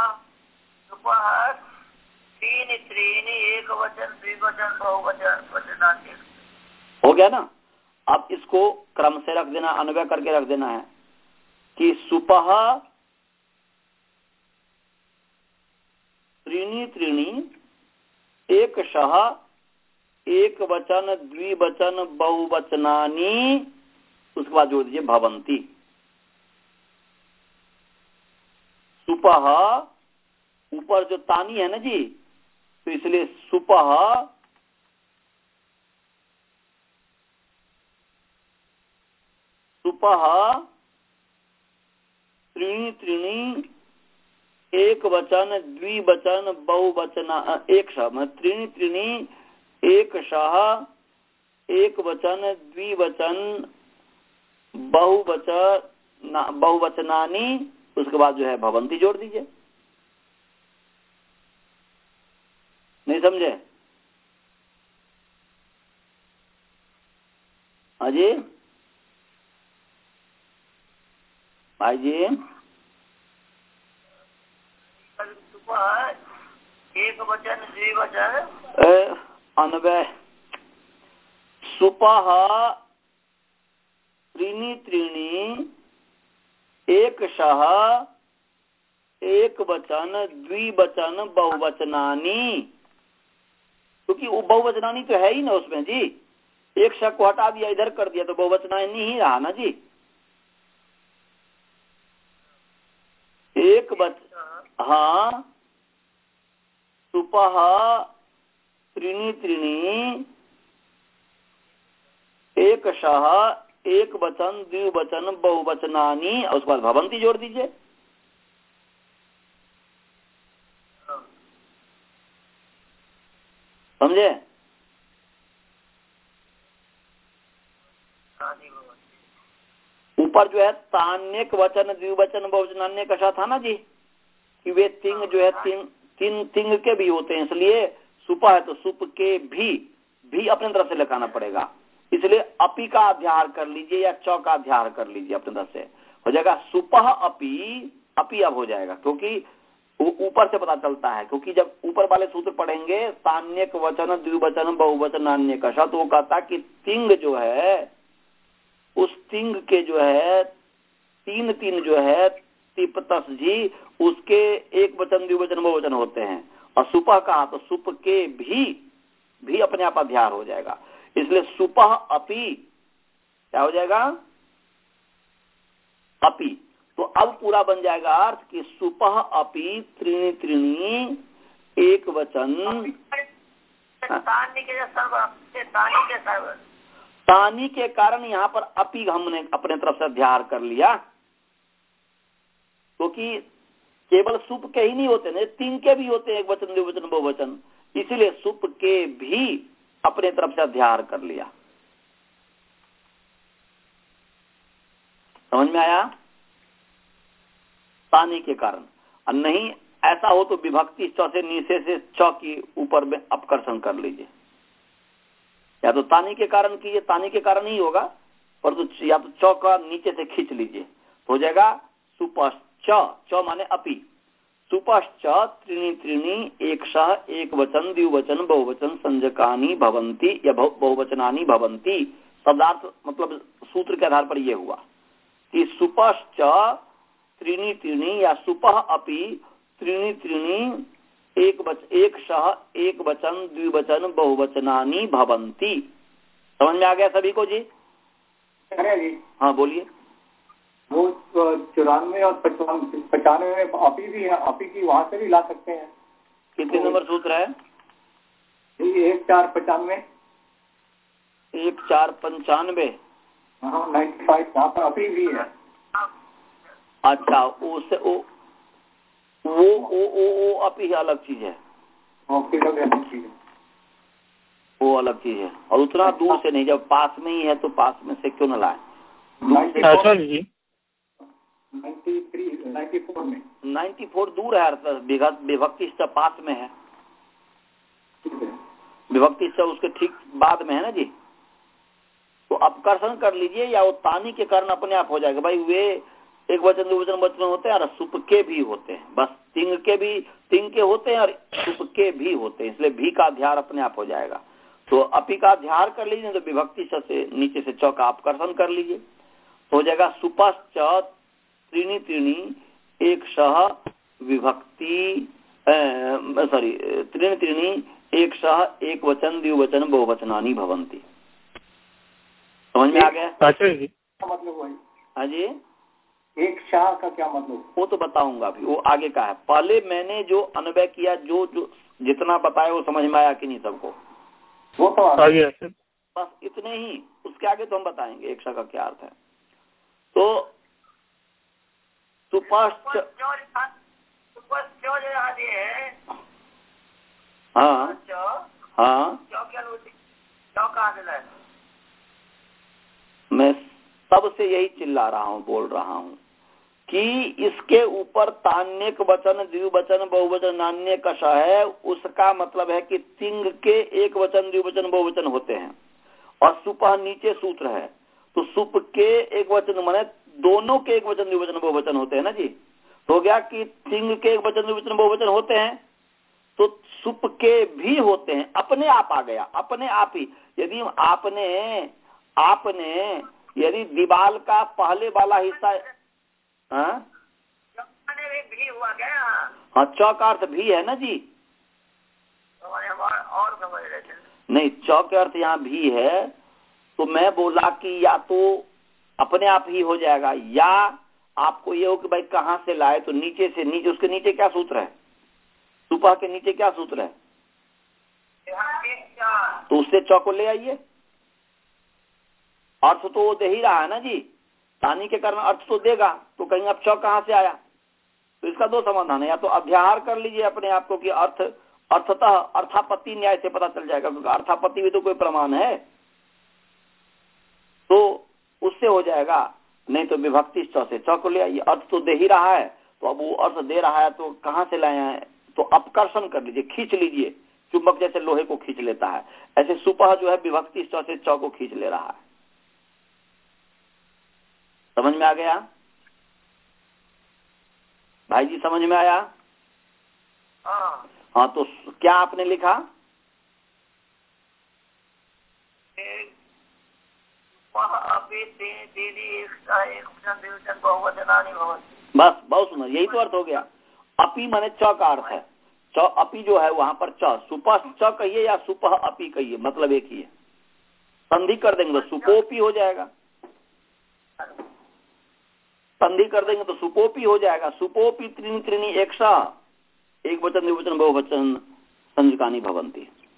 तीन त्रीणी एक वचन द्विवचन बहुवचन वचनान्य हो गया ना। अब इसको क्रम से रख देना, अन्वय करके रख देना है कि सुपह त्रीणी त्रीणी एक शह एक वचन द्विवचन बहुवचनानी, उसके बाद जोड़ दीजिए भवंती। सुपह, ऊपर जो तानी है ना जी, तो इसलिए सुपह सुपह त्रीणि त्रीणि एक वचन द्विवचन बहुवचना एक शह त्रीणि त्रीणि एक शह एक वचन द्विवचन बहुवचन बहुवचनानी, उसके बाद जो है भवंती जोड़ दीजिए। नहीं समझे? हाँ जी भाई जी। एक वचन द्विवचन अनवय सुपह त्रीणि त्रीणि एक शह एक वचन द्विवचन बहुवचनानी, क्योंकि वो बहुवचनानी तो है ही ना उसमें जी, एक शह को हटा दिया इधर कर दिया तो बहुवचनानी ही रहा ना जी। एक बच हाँ सुपह त्रीणि त्रीणि एक शह एक वचन द्विवचन बहुवचनानी, और उसके बाद भवंती जोड़ दीजिए। समझे? ऊपर जो है तान्यक वचन द्विवचन बहुवचनान्य कशा था ना जी, कि वे तिंग जो है तीन तीन तिंग के भी होते हैं, इसलिए सुपह है तो सुप के भी भी अपने तरफ से लगाना पड़ेगा, इसलिए अपी का अध्यार कर लीजिए या चौ का अध्यार कर लीजिए, अपने तरफ से हो जाएगा सुपह अपी। अपी अब हो जाएगा क्योंकि वो ऊपर से पता चलता है, क्योंकि जब ऊपर वाले सूत्र पढ़ेंगे तान्यक वचन द्विवचन बहुवचन अन्य कशा, तो वो कहता कि तिंग जो है उस तिंग के जो है तीन तीन जो है तिपतस जी, उसके एक वचन द्विवचन बहुवचन होते हैं, और सुपह कहा तो सुप के भी भी अपने आप अध्यार हो जाएगा, इसलिए सुपह अपी क्या हो जाएगा? अपी। तो अब पूरा बन जाएगा अर्थ कि सुपह अपी त्रीणि त्रीणि एक वचन। तानी के तानी के सर्व तानी के कारण यहाँ पर अपी हमने अपने तरफ से अध्यार कर लिया, क्योंकि तो केवल सुप के ही नहीं होते ना, तीन के भी होते हैं, एक वचन द्विवचन बहुवचन, इसीलिए सुप के भी अपने तरफ से अध्यार कर लिया। समझ में आया? तानी के कारण, और नहीं ऐसा हो तो विभक्ति च से नीचे से च की ऊपर में अपकर्षण कर लीजिए, या तो तानी के कारण कीजिए, तानी के कारण ही होगा, पर तो या तो च का नीचे से खींच लीजिए, तो हो जाएगा सुपश्च, च माने अपी, सुपश्च त्रीणि त्रीणि एक शह एक वचन द्विवचन बहुवचन संजकानी भवंती या बहुवचनानी भवंती। शब्दार्थ मतलब सूत्र के आधार पर यह हुआ कि सुपश्च त्रीणि त्रीणि या सुपह अपि त्रीणि त्रीणि एक वच एक शह एक वचन द्विवचन बहुवचनानी भवंती। समझ में आ गया सभी को जी? अरे जी हाँ बोलिए। वो चौरानवे और पचानवे में अपी भी है, अपी की वहां से भी ला सकते हैं। कितने नंबर सूत्र है? एक चार पचानवे एक चार पंचानवे हाँ नाइन्टी फाइव यहाँ पर अपी भी है। अच्छा उससे वो वो वो वो वो अपी अलग चीज है, अलग चीज है, वो अलग चीज है, और उतना दूर से नहीं, जब पास में ही है तो पास में से क्यों न लाए। जी नाइन्टी फोर दूर है, विभक्ति पास में है, विभक्ति उसके ठीक बाद में है ना जी। तो अपकर्षण कर लीजिए या वो तानी के कारण अपने आप हो जाएगा। भाई वे एक वचन दो वचन वचन होते हैं और सुप के भी होते हैं, बस तिंग के भी तिंग के होते हैं और सुप के भी होते हैं, इसलिए भी का अध्यार अपने आप हो जाएगा। तो अपी का अध्यार कर लीजिए तो विभक्ति से नीचे से च का अपकर्षण कर लीजिए, तो हो जाएगा सुपश्च त्रीणि त्रीणि एक शह विभक्ति सॉरी त्रीणि त्रीणि एक सह एक वचन द्विवचन बहुवचनानी भवंती। समझ में आ गया? आचार्य जी मतलब वही। हाँ जी, एक शाह का क्या मतलब? वो तो बताऊंगा अभी, वो आगे का है। पहले मैंने जो अन्वय किया, जो जो जितना बताया वो समझ में आया कि नहीं सबको? वो तो आ गया। बस इतने ही, उसके आगे तो हम बताएंगे एक शाह का क्या अर्थ है। तो सुपश्च हाँ हाँ, मैं सबसे यही चिल्ला रहा हूँ, बोल रहा हूँ कि इसके ऊपर तान्यक वचन द्विवचन बहुवचन नान्य कश है, उसका मतलब है कि तिंग के एक वचन द्विवचन बहुवचन होते हैं और सुपह नीचे सूत्र है, तो सुप के एक वचन माने दोनों के एक वचन द्विवचन बहुवचन होते हैं ना जी। तो हो गया कि तिंग के एक वचन द्विवचन बहुवचन होते हैं, तो सुप के भी होते हैं, अपने आप आ गया, अपने आप ही। यदि आपने आपने यदि दीवाल का पहले वाला हिस्सा, हाँ भी हुआ क्या? हाँ, चौ का अर्थ भी है ना जी। और समझ रहे थे? नहीं, चौ का अर्थ यहाँ भी है, तो मैं बोला कि या तो अपने आप ही हो जाएगा, या आपको ये हो कि भाई कहाँ से लाए, तो नीचे से नीचे, उसके नीचे क्या सूत्र है, सुपह के नीचे क्या सूत्र है, तो उससे चौ को ले आइए। अर्थ तो वो दे ही रहा है ना जी, तानी के कारण अर्थ तो देगा, तो कहीं अब चौ कहाँ से आया? तो इसका दो समाधान है, या तो अध्याहार कर लीजिए अपने आप को कि अर्थ अर्थतः अर्थापत्ति न्याय से पता चल जाएगा, क्योंकि अर्थापत्ति भी तो कोई प्रमाण है, तो उससे हो जाएगा। नहीं तो विभक्ति चौ से चौ को ले आइए, अर्थ तो दे ही रहा है, तो अब वो अर्थ दे रहा है तो कहाँ से लाए हैं, तो अपकर्षण कर लीजिए, खींच लीजिए, चुंबक जैसे लोहे को खींच लेता है, ऐसे सुपह जो है विभक्ति चौ से चौ को खींच ले रहा है। समझ में आ गया भाई जी? समझ में आया? हाँ हाँ, तो क्या आपने लिखा? बस बहुत सुंदर, यही तो अर्थ हो गया। अपी माने चौ का अर्थ है, चौ अपी जो है वहां पर चौ, सुपह चौ कहिए या सुपह अपी कहिए, मतलब एक ही है। संधि कर देंगे तो सुपोपी हो जाएगा, संधि कर देंगे तो सुपोपी हो जाएगा। सुपोपी त्रिनी त्रिनी एक सा एक वचन द्विवचन बहुवचन संजकानी भवंती,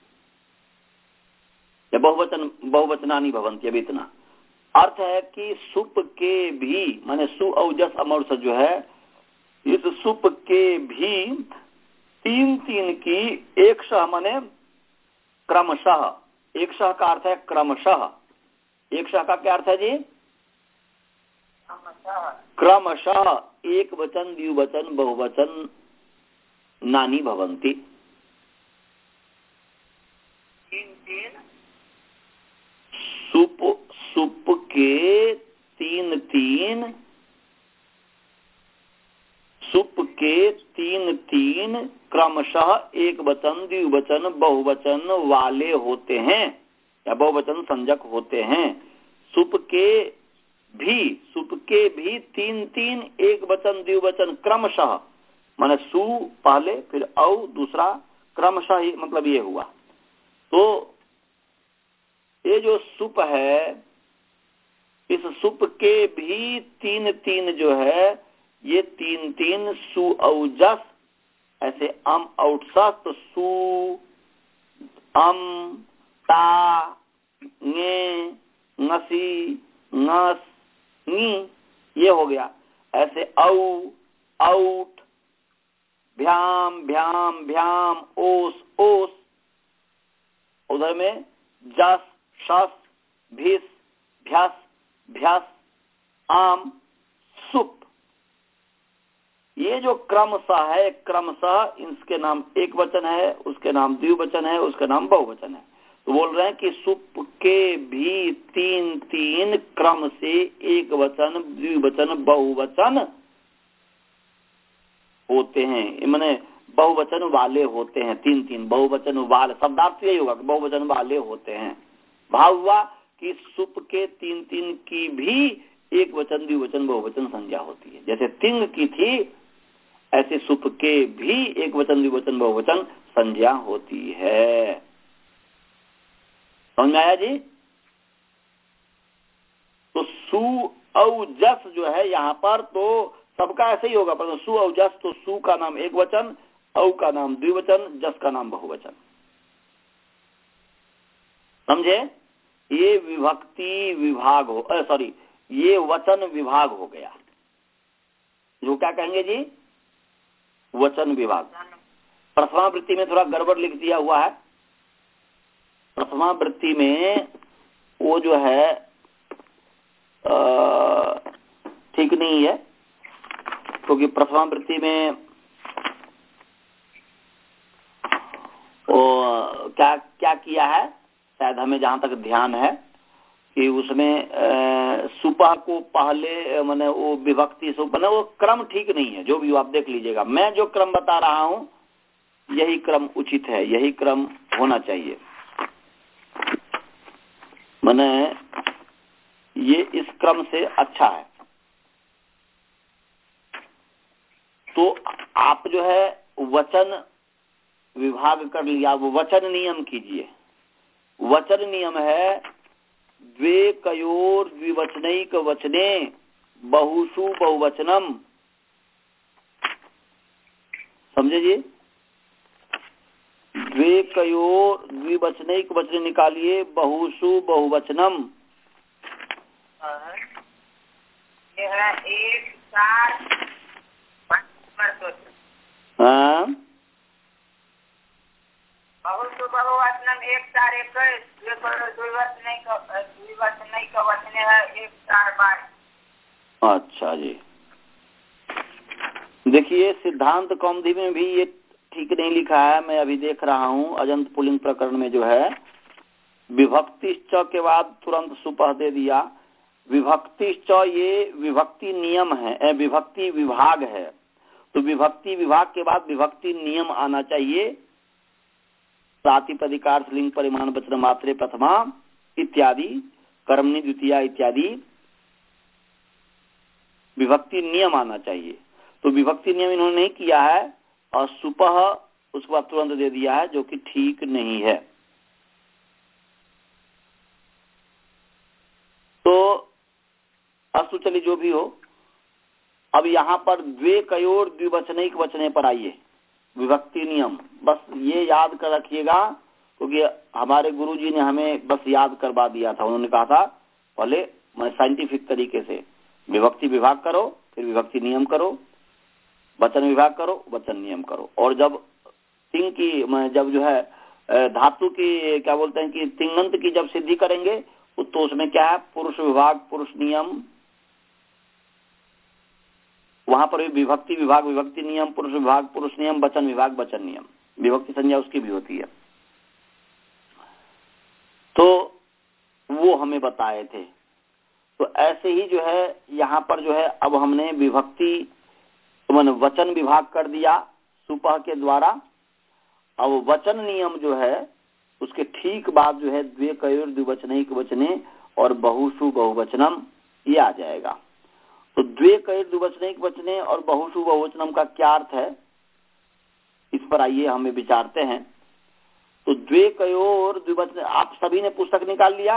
या बहुवचन बहुवचनानी भवंती। अब इतना अर्थ है कि सुप के भी माने सु औजस अमौर्स जो है, इस सुप के भी तीन तीन की एक सह माने क्रमशः, एक सह का अर्थ है क्रमशः, एक सह का क्या अर्थ है जी? क्रमशः एक वचन द्विवचन बहुवचन नानी भवंती। तीन तीन सुप सुप के तीन तीन सुप के तीन तीन क्रमशः एक वचन द्विवचन बहुवचन वाले होते हैं या बहुवचन संजक होते हैं। सुप के भी सुप के भी तीन तीन एक वचन द्विवचन क्रमशः, माने सु पहले फिर औ दूसरा, क्रमशः ही मतलब ये हुआ। तो ये जो सुप है, इस सुप के भी तीन तीन जो है, ये तीन तीन सु औजस, ऐसे अम औटसत, सु अम ता ङे ngसी ngस नी, ये हो गया। ऐसे औ औट भ्याम भ्याम भ्याम ओस ओस, उधर में जस शस भिस भ्यस भ्यस आम सुप। ये जो क्रमशः है, क्रमशः इसके नाम एक वचन है, उसके नाम द्विवचन है, उसके नाम बहुवचन है। तो बोल रहे हैं कि सुप के भी तीन तीन क्रम से एक वचन द्विवचन बहुवचन होते हैं, माने बहुवचन वाले होते हैं। तीन तीन बहुवचन वाले, शब्दार्थ यही होगा कि बहुवचन वाले होते हैं। भाव हुआ कि सुप के तीन तीन की भी एक वचन द्विवचन बहुवचन संज्ञा होती है। जैसे तिंग की थी, ऐसे सुप के भी एक वचन द्विवचन बहुवचन संज्ञा होती है। समझ में आया जी? तो सु औ जस जो है यहाँ पर तो सबका ऐसे ही होगा, पर सु औ जस तो सु का नाम एक वचन, औ का नाम द्विवचन, जस का नाम बहुवचन। समझे? ये विभक्ति विभाग हो, सॉरी ये वचन विभाग हो गया। जो क्या कहेंगे जी? वचन विभाग। प्रथमा वृत्ति में थोड़ा गड़बड़ लिख दिया हुआ है। प्रथमा वृत्ति में वो जो है ठीक नहीं है, क्योंकि प्रथमा वृत्ति में वो क्या क्या किया है, शायद हमें जहां तक ध्यान है कि उसमें सुपह को पहले माने वो विभक्ति से माने वो क्रम ठीक नहीं है। जो भी आप देख लीजिएगा, मैं जो क्रम बता रहा हूं यही क्रम उचित है, यही क्रम होना चाहिए। माने ये इस क्रम से अच्छा है। तो आप जो है वचन विभाग कर लिया, वो वचन नियम कीजिए। वचन नियम है द्वे कयोर द्विवचनैक वचने बहुषु बहुवचनम। समझे जी? द्वे कयोर द्विवचनैक वचने निकालिए बहुषु बहुवचनम। ये है एक चार हाँ बहुषु बहुवचनम एक चार इक्कीस, द्विवचनैक द्विवचनैक वचने है एक चार बाईस। अच्छा जी, देखिए सिद्धांत कौमुदी में भी ये ठीक नहीं लिखा है। मैं अभी देख रहा हूँ अजंत पुल्लिंग प्रकरण में जो है विभक्तिश्च के बाद तुरंत सुपह दे दिया। विभक्तिश्च ये विभक्ति नियम है, विभक्ति विभाग है। तो विभक्ति विभाग के बाद विभक्ति नियम आना चाहिए। प्रातिपदिकार्थ लिंग परिमाण वचन मात्रे प्रथमा इत्यादि, कर्मणि द्वितीया इत्यादि विभक्ति नियम आना चाहिए। तो विभक्ति नियम इन्होंने नहीं किया है और सुपह उसके बाद तुरंत दे दिया है, जो कि ठीक नहीं है। तो अस्तु चलिए जो भी हो, अब यहाँ पर द्वे कयोर द्विवचनैक वचने पर आइए। विभक्ति नियम बस ये याद कर रखिएगा, क्योंकि हमारे गुरुजी ने हमें बस याद करवा दिया था। उन्होंने कहा था पहले मैं साइंटिफिक तरीके से विभक्ति विभाग करो, फिर विभक्ति नियम करो, वचन विभाग करो, वचन नियम करो। और जब तिंग की जब जो है धातु की क्या बोलते हैं कि तिंगंत की जब सिद्धि करेंगे तो उसमें क्या है, पुरुष विभाग पुरुष नियम, वहां पर भी विभक्ति विभाग विभक्ति नियम, पुरुष विभाग पुरुष नियम, वचन विभाग वचन नियम, विभक्ति संज्ञा उसकी भी होती है। तो वो हमें बताए थे। तो ऐसे ही जो है यहाँ पर जो है अब हमने विभक्ति मान वचन विभाग कर दिया सुपह के द्वारा। अब वचन नियम जो है उसके ठीक बाद जो है द्वे कयोर द्विवचनैक वचने और बहुषु बहुवचनम ये आ जाएगा। तो द्वे कयोर द्विवचनैक वचने और बहुषु बहुवचनम का क्या अर्थ है, इस पर आइए हमें विचारते हैं। तो द्वे कयोर द्विवचन, आप सभी ने पुस्तक निकाल लिया?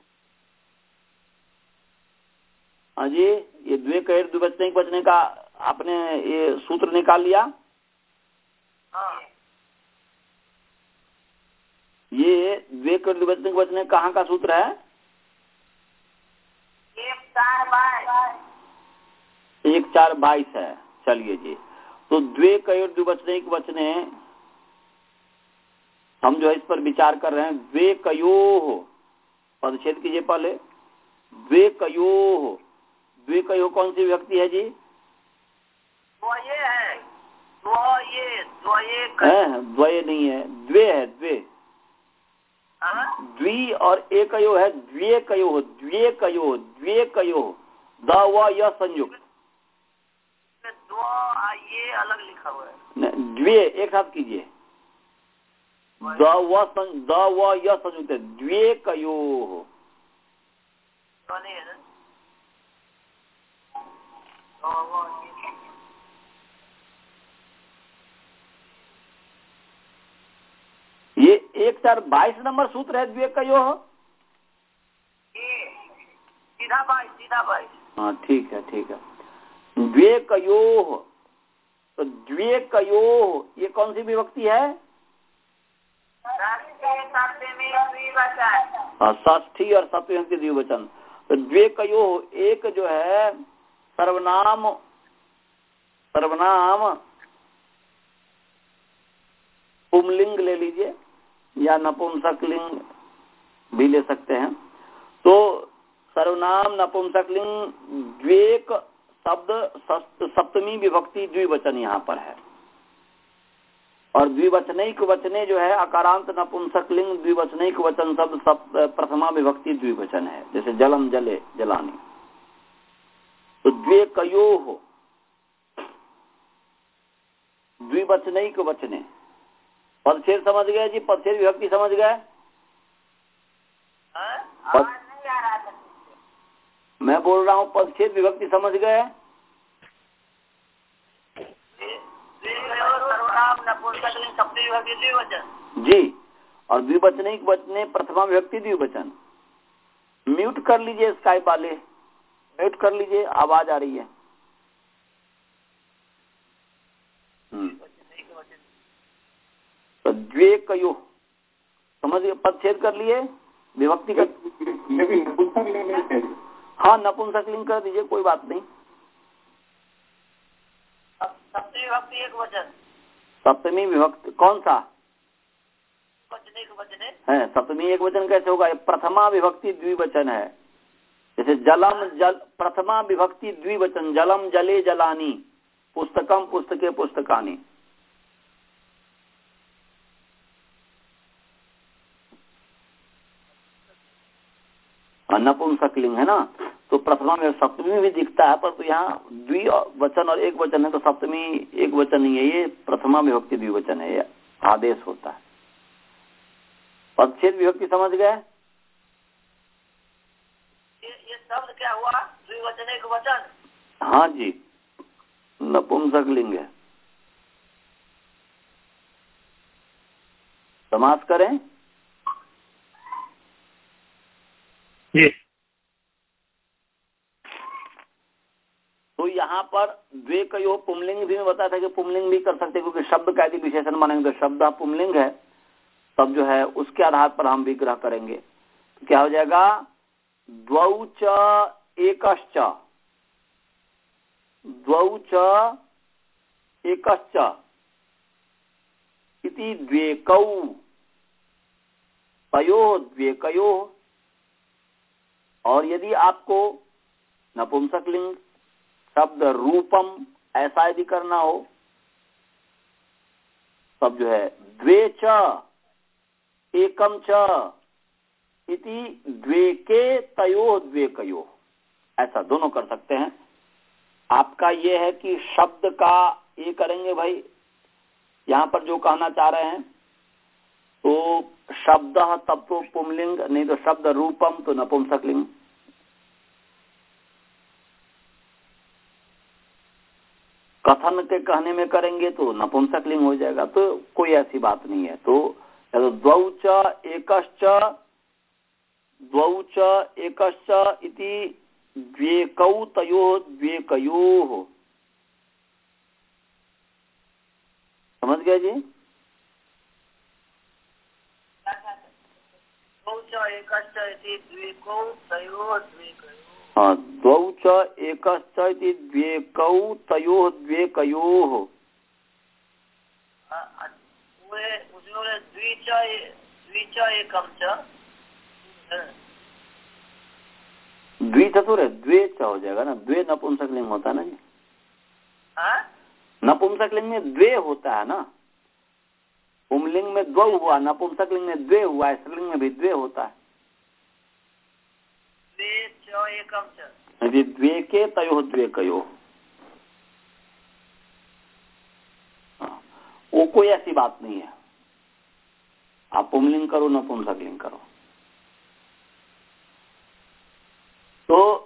हाँ जी, ये द्वे कयोर द्विवचनैक वचने का आपने ये सूत्र निकाल लिया? हाँ। ये द्वे कयोर द्विवचनैक वचने कहाँ का सूत्र है? एक चार बाईस। एक चार बाईस है। चलिए जी, तो द्वे कयोर द्विवचनैक वचने हम जो है इस पर विचार कर रहे हैं। द्वे कयोः पदच्छेद कीजिए पहले। द्वे कयोः, द्वे कयोः कौन सी विभक्ति है जी? द्वये है, द्वये द्वये द्वये नहीं है, द्वे है, द्वे। द्वि और एकयो है, द्वे कयोः द्वे कयोः द्वे कयोः, द व य संयुक्त। दो ये अलग लिखा हुआ है। द्वे एक साथ कीजिए, द व द व य संयुक्त है, द्वे कयोः। नहीं है ना? एक चार बाईस नंबर सूत्र है द्वेकयोः। सीधा बाईस, सीधा बाईस। हाँ ठीक है ठीक है। द्वेकयोः, तो द्वेकयोः ये कौन सी विभक्ति है? षष्ठी और सप्तमी के द्विवचन। तो द्वेकयोः एक जो है सर्वनाम, सर्वनाम पुंलिंग ले लीजिए या नपुंसकलिंग भी ले सकते हैं। तो सर्वनाम नपुंसकलिंग द्वेक शब्द सप्तमी विभक्ति द्विवचन यहाँ पर है। और द्विवचनिक वचने जो है अकारांत नपुंसकलिंग द्विवचनिक वचन शब्द प्रथमा विभक्ति द्विवचन है, जैसे जलम जले जलानी। तो द्वेकयोः द्विवचनिक वचने। पदच्छेद समझ गए जी? पदच्छेद विभक्ति समझ गए? पद... मैं बोल रहा हूँ पदच्छेद विभक्ति समझ गए? जी। और द्विवचनिक वचने प्रथमा विभक्ति द्विवचन। म्यूट कर लीजिए स्काइप वाले, म्यूट कर लीजिए, आवाज आ रही है। तो द्वेकयोः समझ गए? पदच्छेद कर लिए विभक्ति का। हाँ नपुंसकलिंग कर दीजिए, कोई बात नहीं। सप्तमी विभक्ति एक वचन। सप्तमी विभक्ति कौन सा? वचने है सप्तमी एक वचन कैसे होगा? प्रथमा विभक्ति द्विवचन है, जैसे जलम जल, प्रथमा विभक्ति द्विवचन, जलम जले जलानी, पुस्तकम पुस्तके पुस्तकानी। नपुंसकलिंग है ना, तो प्रथमा में सप्तमी भी दिखता है, पर तो यहाँ द्विवचन और एक वचन है, तो सप्तमी एक वचन नहीं है, ये प्रथमा विभक्ति द्विवचन है, ये आदेश होता है। पदच्छेद विभक्ति समझ गए? ये, ये शब्द क्या हुआ? द्विवचन एक वचन। हाँ जी, नपुंसकलिंग है। समास करें जी। तो यहाँ पर द्वेकयोः पुंलिंग भी मैं बताया था कि पुंलिंग भी कर सकते, क्योंकि शब्द का यदि विशेषण मानेंगे तो शब्द पुंलिंग है, तब जो है उसके आधार पर हम विग्रह करेंगे। तो क्या हो जाएगा? द्वौ च एकश्च, द्वौ च एकश्च इति द्वेकौ, तयोः द्वेकयोः। और यदि आपको नपुंसकलिंग शब्द रूपम ऐसा यदि करना हो, तब जो है द्वे च एकम च इति द्वेके तयोः द्वेकयोः, ऐसा दोनों कर सकते हैं। आपका ये है कि शब्द का ये करेंगे भाई, यहाँ पर जो कहना चाह रहे हैं, तो शब्द तब तो पुंलिंग, नहीं तो शब्द रूपम तो नपुंसकलिंग। कथन के कहने में करेंगे तो नपुंसकलिंग हो जाएगा, तो कोई ऐसी बात नहीं है। तो द्वौ च एकश्च, द्वौ च एकश्च इति द्वेकौ तयोः द्वेकयोः। समझ गए जी? हाँ, द्वौ च एकश्च इति द्वेकौ तयोः द्वेकयोः। द्विचतुर है, द्वे च हो जाएगा ना, द्वे नपुंसकलिंग होता है ना जी। नपुंसकलिंग में द्वे होता है ना, पुंलिंग में द्वौ हुआ, नपुंसकलिंग में द्वे हुआ, स्त्रीलिंग में भी द्वे होता है। यदि द्वेके तयोः द्वेकयोः, वो कोई ऐसी बात नहीं है, आप पुंलिंग करो नपुंसकलिंग करो। तो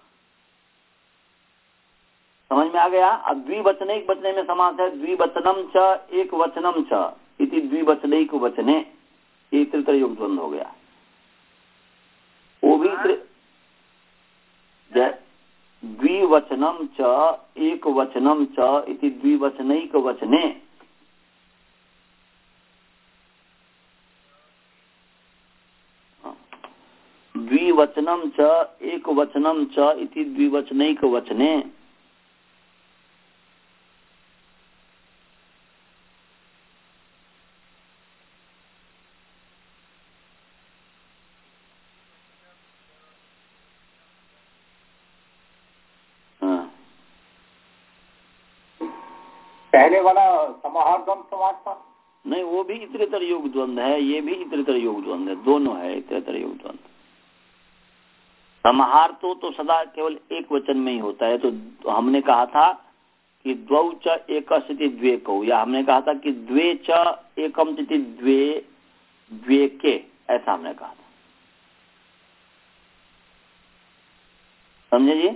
समझ में आ गया? अब द्विवचनिक वचने में समास है, द्विवचनम च एक वचनम च इति द्विवचनिक वचने ये तृतीय योग द्वंद हो गया। वो भी द्विवचनम च एक वचनम च इति द्विवचनैक वचने, द्विवचनम च एक वचनम च इति द्विवचनैक वचने। पहले वाला समाहार द्वंद समाज था? नहीं, वो भी इतरेतर योग द्वंद है, ये भी इतरेतर योग द्वंद है, दोनों है इतरेतर योग द्वंद। समाहार तो तो सदा केवल एक वचन में ही होता है। तो हमने कहा था कि द्वौ च एकस्ति द्वे कौ, या हमने कहा था कि द्वे च एकम तिथि द्वे द्वे के, ऐसा हमने कहा था। समझे जी?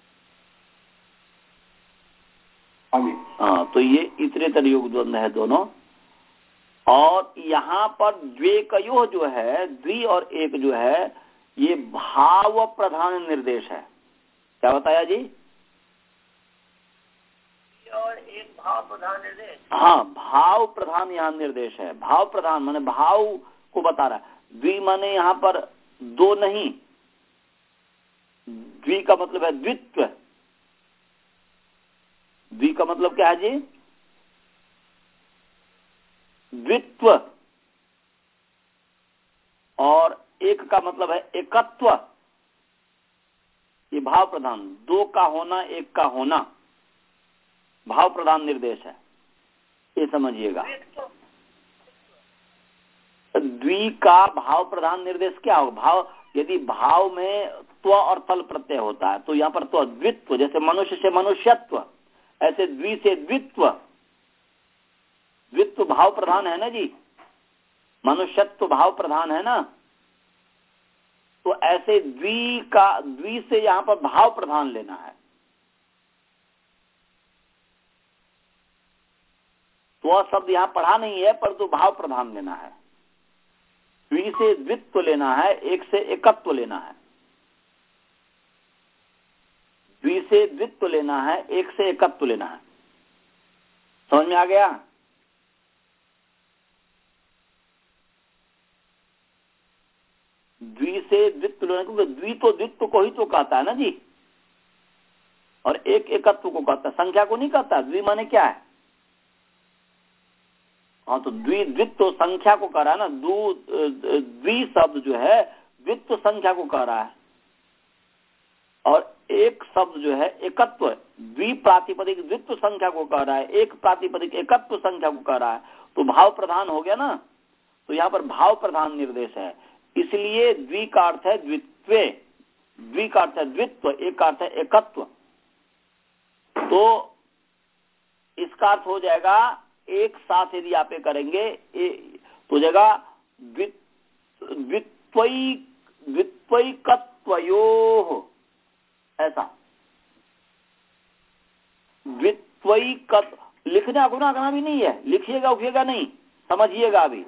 हाँ, तो ये इतरेतर योग द्वंद है दोनों। और यहाँ पर द्वेकयोः जो है, द्वि और एक जो है, ये भाव प्रधान निर्देश है। क्या बताया जी? और एक भाव प्रधान निर्देश। हाँ, भाव प्रधान यहाँ निर्देश है। भाव प्रधान माने भाव को बता रहा है। द्वि माने यहाँ पर दो नहीं, द्वि का मतलब है द्वित्व। द्वि का मतलब क्या है जी? द्वित्व। और एक का मतलब है एकत्व। ये भाव प्रधान, दो का होना, एक का होना, भाव प्रधान निर्देश है, ये समझिएगा। द्वि का भाव प्रधान निर्देश क्या होगा? भाव, यदि भाव में त्व और तल प्रत्यय होता है तो यहाँ पर त्व, द्वित्व, जैसे मनुष्य से मनुष्यत्व, ऐसे द्वि से द्वित्व। द्वित्व भाव प्रधान है ना जी, मनुष्यत्व भाव प्रधान है ना, तो ऐसे द्वि का, द्वि से यहाँ पर भाव प्रधान लेना है। तो शब्द यहाँ पढ़ा नहीं है, परंतु भाव प्रधान लेना है। द्वि से द्वित्व लेना है, एक से एकत्व लेना है। द्वि से द्वित्व लेना है, एक से एकत्व लेना है। समझ में आ गया? द्वि से द्वित्व लेना, क्योंकि द्वि तो द्वित्व को ही तो कहता है ना जी, और एक एकत्व को कहता है, संख्या को नहीं कहता। द्वि माने क्या है? हाँ, तो द्वि द्वित्व संख्या को कह रहा है ना। दो द्वि शब्द जो है द्वित्व संख्या को कह रहा है, और एक शब्द जो है एकत्व, द्वि प्रातिपदिक द्वित्व संख्या को कह रहा है, एक प्रातिपदिक एकत्व संख्या को कह रहा है। तो भाव प्रधान हो गया ना, तो यहाँ पर भाव प्रधान निर्देश है। इसलिए द्वि का अर्थ है द्वित्वे, द्वि का अर्थ है द्वित्व, एक का अर्थ है एकत्व। तो इसका अर्थ हो जाएगा, एक साथ यदि आप ये करेंगे तो जगह द्वित्वई द्वित्वैकत्वयोः, ऐसा द्वित्वैकत्व। लिखना गुना करना भी नहीं है, लिखिएगा उठिएगा नहीं, समझिएगा। अभी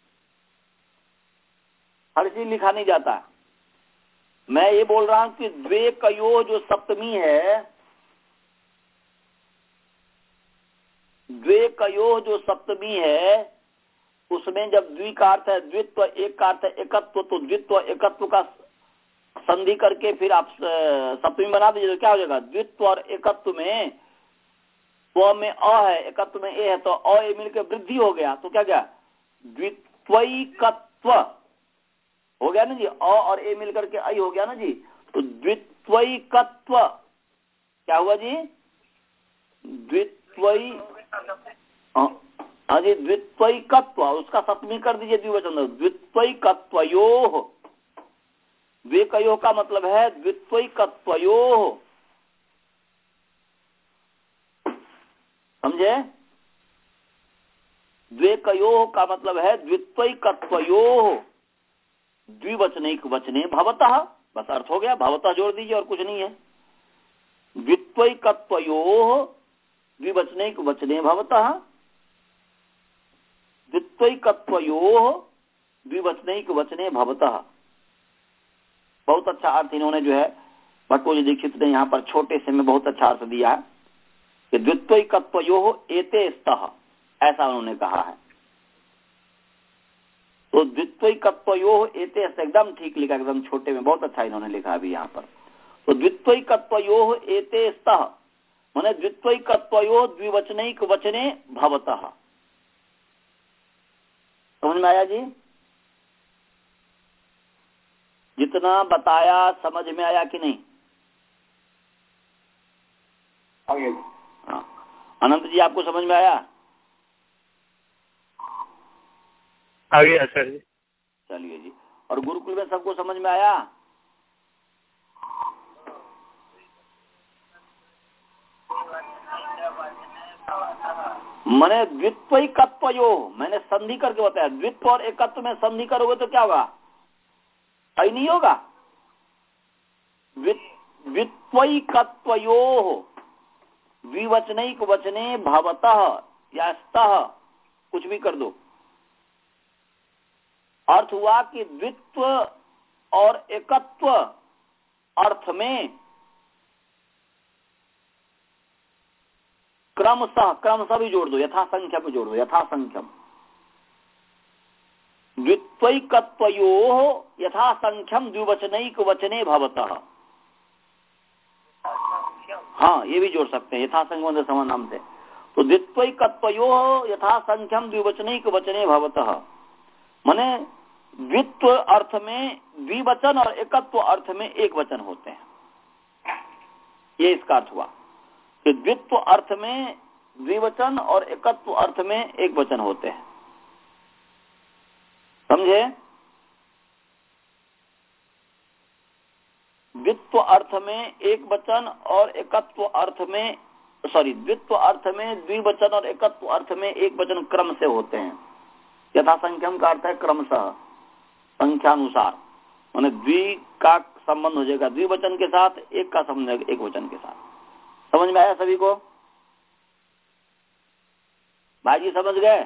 हर चीज लिखा नहीं जाता। मैं ये बोल रहा हूं कि द्वेकयोः जो सप्तमी है, द्वेकयोः जो सप्तमी है, उसमें जब द्वि का अर्थ है द्वित्व, एक का अर्थ है एकत्व, तो द्वित्व एकत्व का संधि करके फिर आप सप्तमी बना दीजिए, तो क्या हो जाएगा? द्वित्व और एकत्व में, त्व में अ है, एकत्व में ए है, तो अ ए मिलकर वृद्धि हो गया, तो क्या गया? द्वित्वैकत्व हो गया ना जी। अ और ए मिलकर के आई हो गया ना जी। तो द्वित्वैकत्व क्या हुआ जी? द्वित्वै, हाँ जी, द्वित्वैकत्व, उसका सप्तमी कर दीजिए द्विवचन, द्वित्वैकत्वयोः। द्वेकयोः का मतलब है द्वित्वैकत्वयोः, समझे? द्वेकयोः का मतलब है द्वित्वैकत्वयोः, द्विवचनैक वचने भवतः, बस अर्थ हो गया। भवतः जोड़ दीजिए और कुछ नहीं है। द्वित्वैकत्वयोः द्विवचनैक वचने भवतः, द्वित्वैकत्वयोः द्विवचनैक वचने भवतः। बहुत अच्छा अर्थ इन्होंने जो है भट्टोजी दीक्षित ने यहाँ पर छोटे से में बहुत अच्छा अर्थ दिया है कि द्वित्वैकत्वयोः एते स्तः, ऐसा उन्होंने कहा है। तो द्वित्वैकत्वयोः एते स्तः एकदम ठीक लिखा, एकदम छोटे में बहुत अच्छा इन्होंने लिखा अभी यहाँ पर। तो द्वित्वैकत्वयोः एते स्तः माने द्वित्वैकत्वयोः द्विवचनैक वचने भवतः। समझ में आया जी? जितना बताया समझ में आया कि नहीं? आगे हाँ। अनंत जी आपको समझ में आया? आ गया सर जी। चलिए जी। और गुरुकुल में सबको समझ में आया? मैंने द्वित्वैकत्वयोः मैंने संधि करके बताया। द्वित्व और एकत्व में संधि करोगे तो क्या होगा? ऐ नहीं होगा? द्वित्वैकत्वयोः द्विवचनैक वचने भवतः या स्तः, कुछ भी कर दो। अर्थ हुआ कि द्वित्व और एकत्व अर्थ में क्रमशः क्रमशः भी जोड़ दो, यथासंख्यम भी जोड़ दो, यथासंख्यम। द्वित्वैकत्वयोः यथासंख्यम द्विवचनैक वचने भवतः। हाँ, ये भी जोड़ सकते हैं यथासंख्यम समान नाम से। तो द्वित्वैकत्वयोः यथासंख्यम द्विवचनैक वचने भवतः माने द्वित्व अर्थ में द्विवचन और एकत्व अर्थ में एक वचन होते हैं। ये इसका अर्थ हुआ कि द्वित्व अर्थ में द्विवचन और एकत्व अर्थ में एक वचन होते हैं। समझे? द्वित्व अर्थ में एक वचन और एकत्व अर्थ में सॉरी द्वित्व अर्थ में द्विवचन और एकत्व अर्थ में एक वचन क्रम से होते हैं। यथासंख्यम का अर्थ है क्रमशः, संख्यानुसार। माने द्वि का संबंध हो जाएगा द्विवचन के साथ, एक का संबंध एक वचन के साथ। समझ में आया सभी को? भाई जी समझ गए?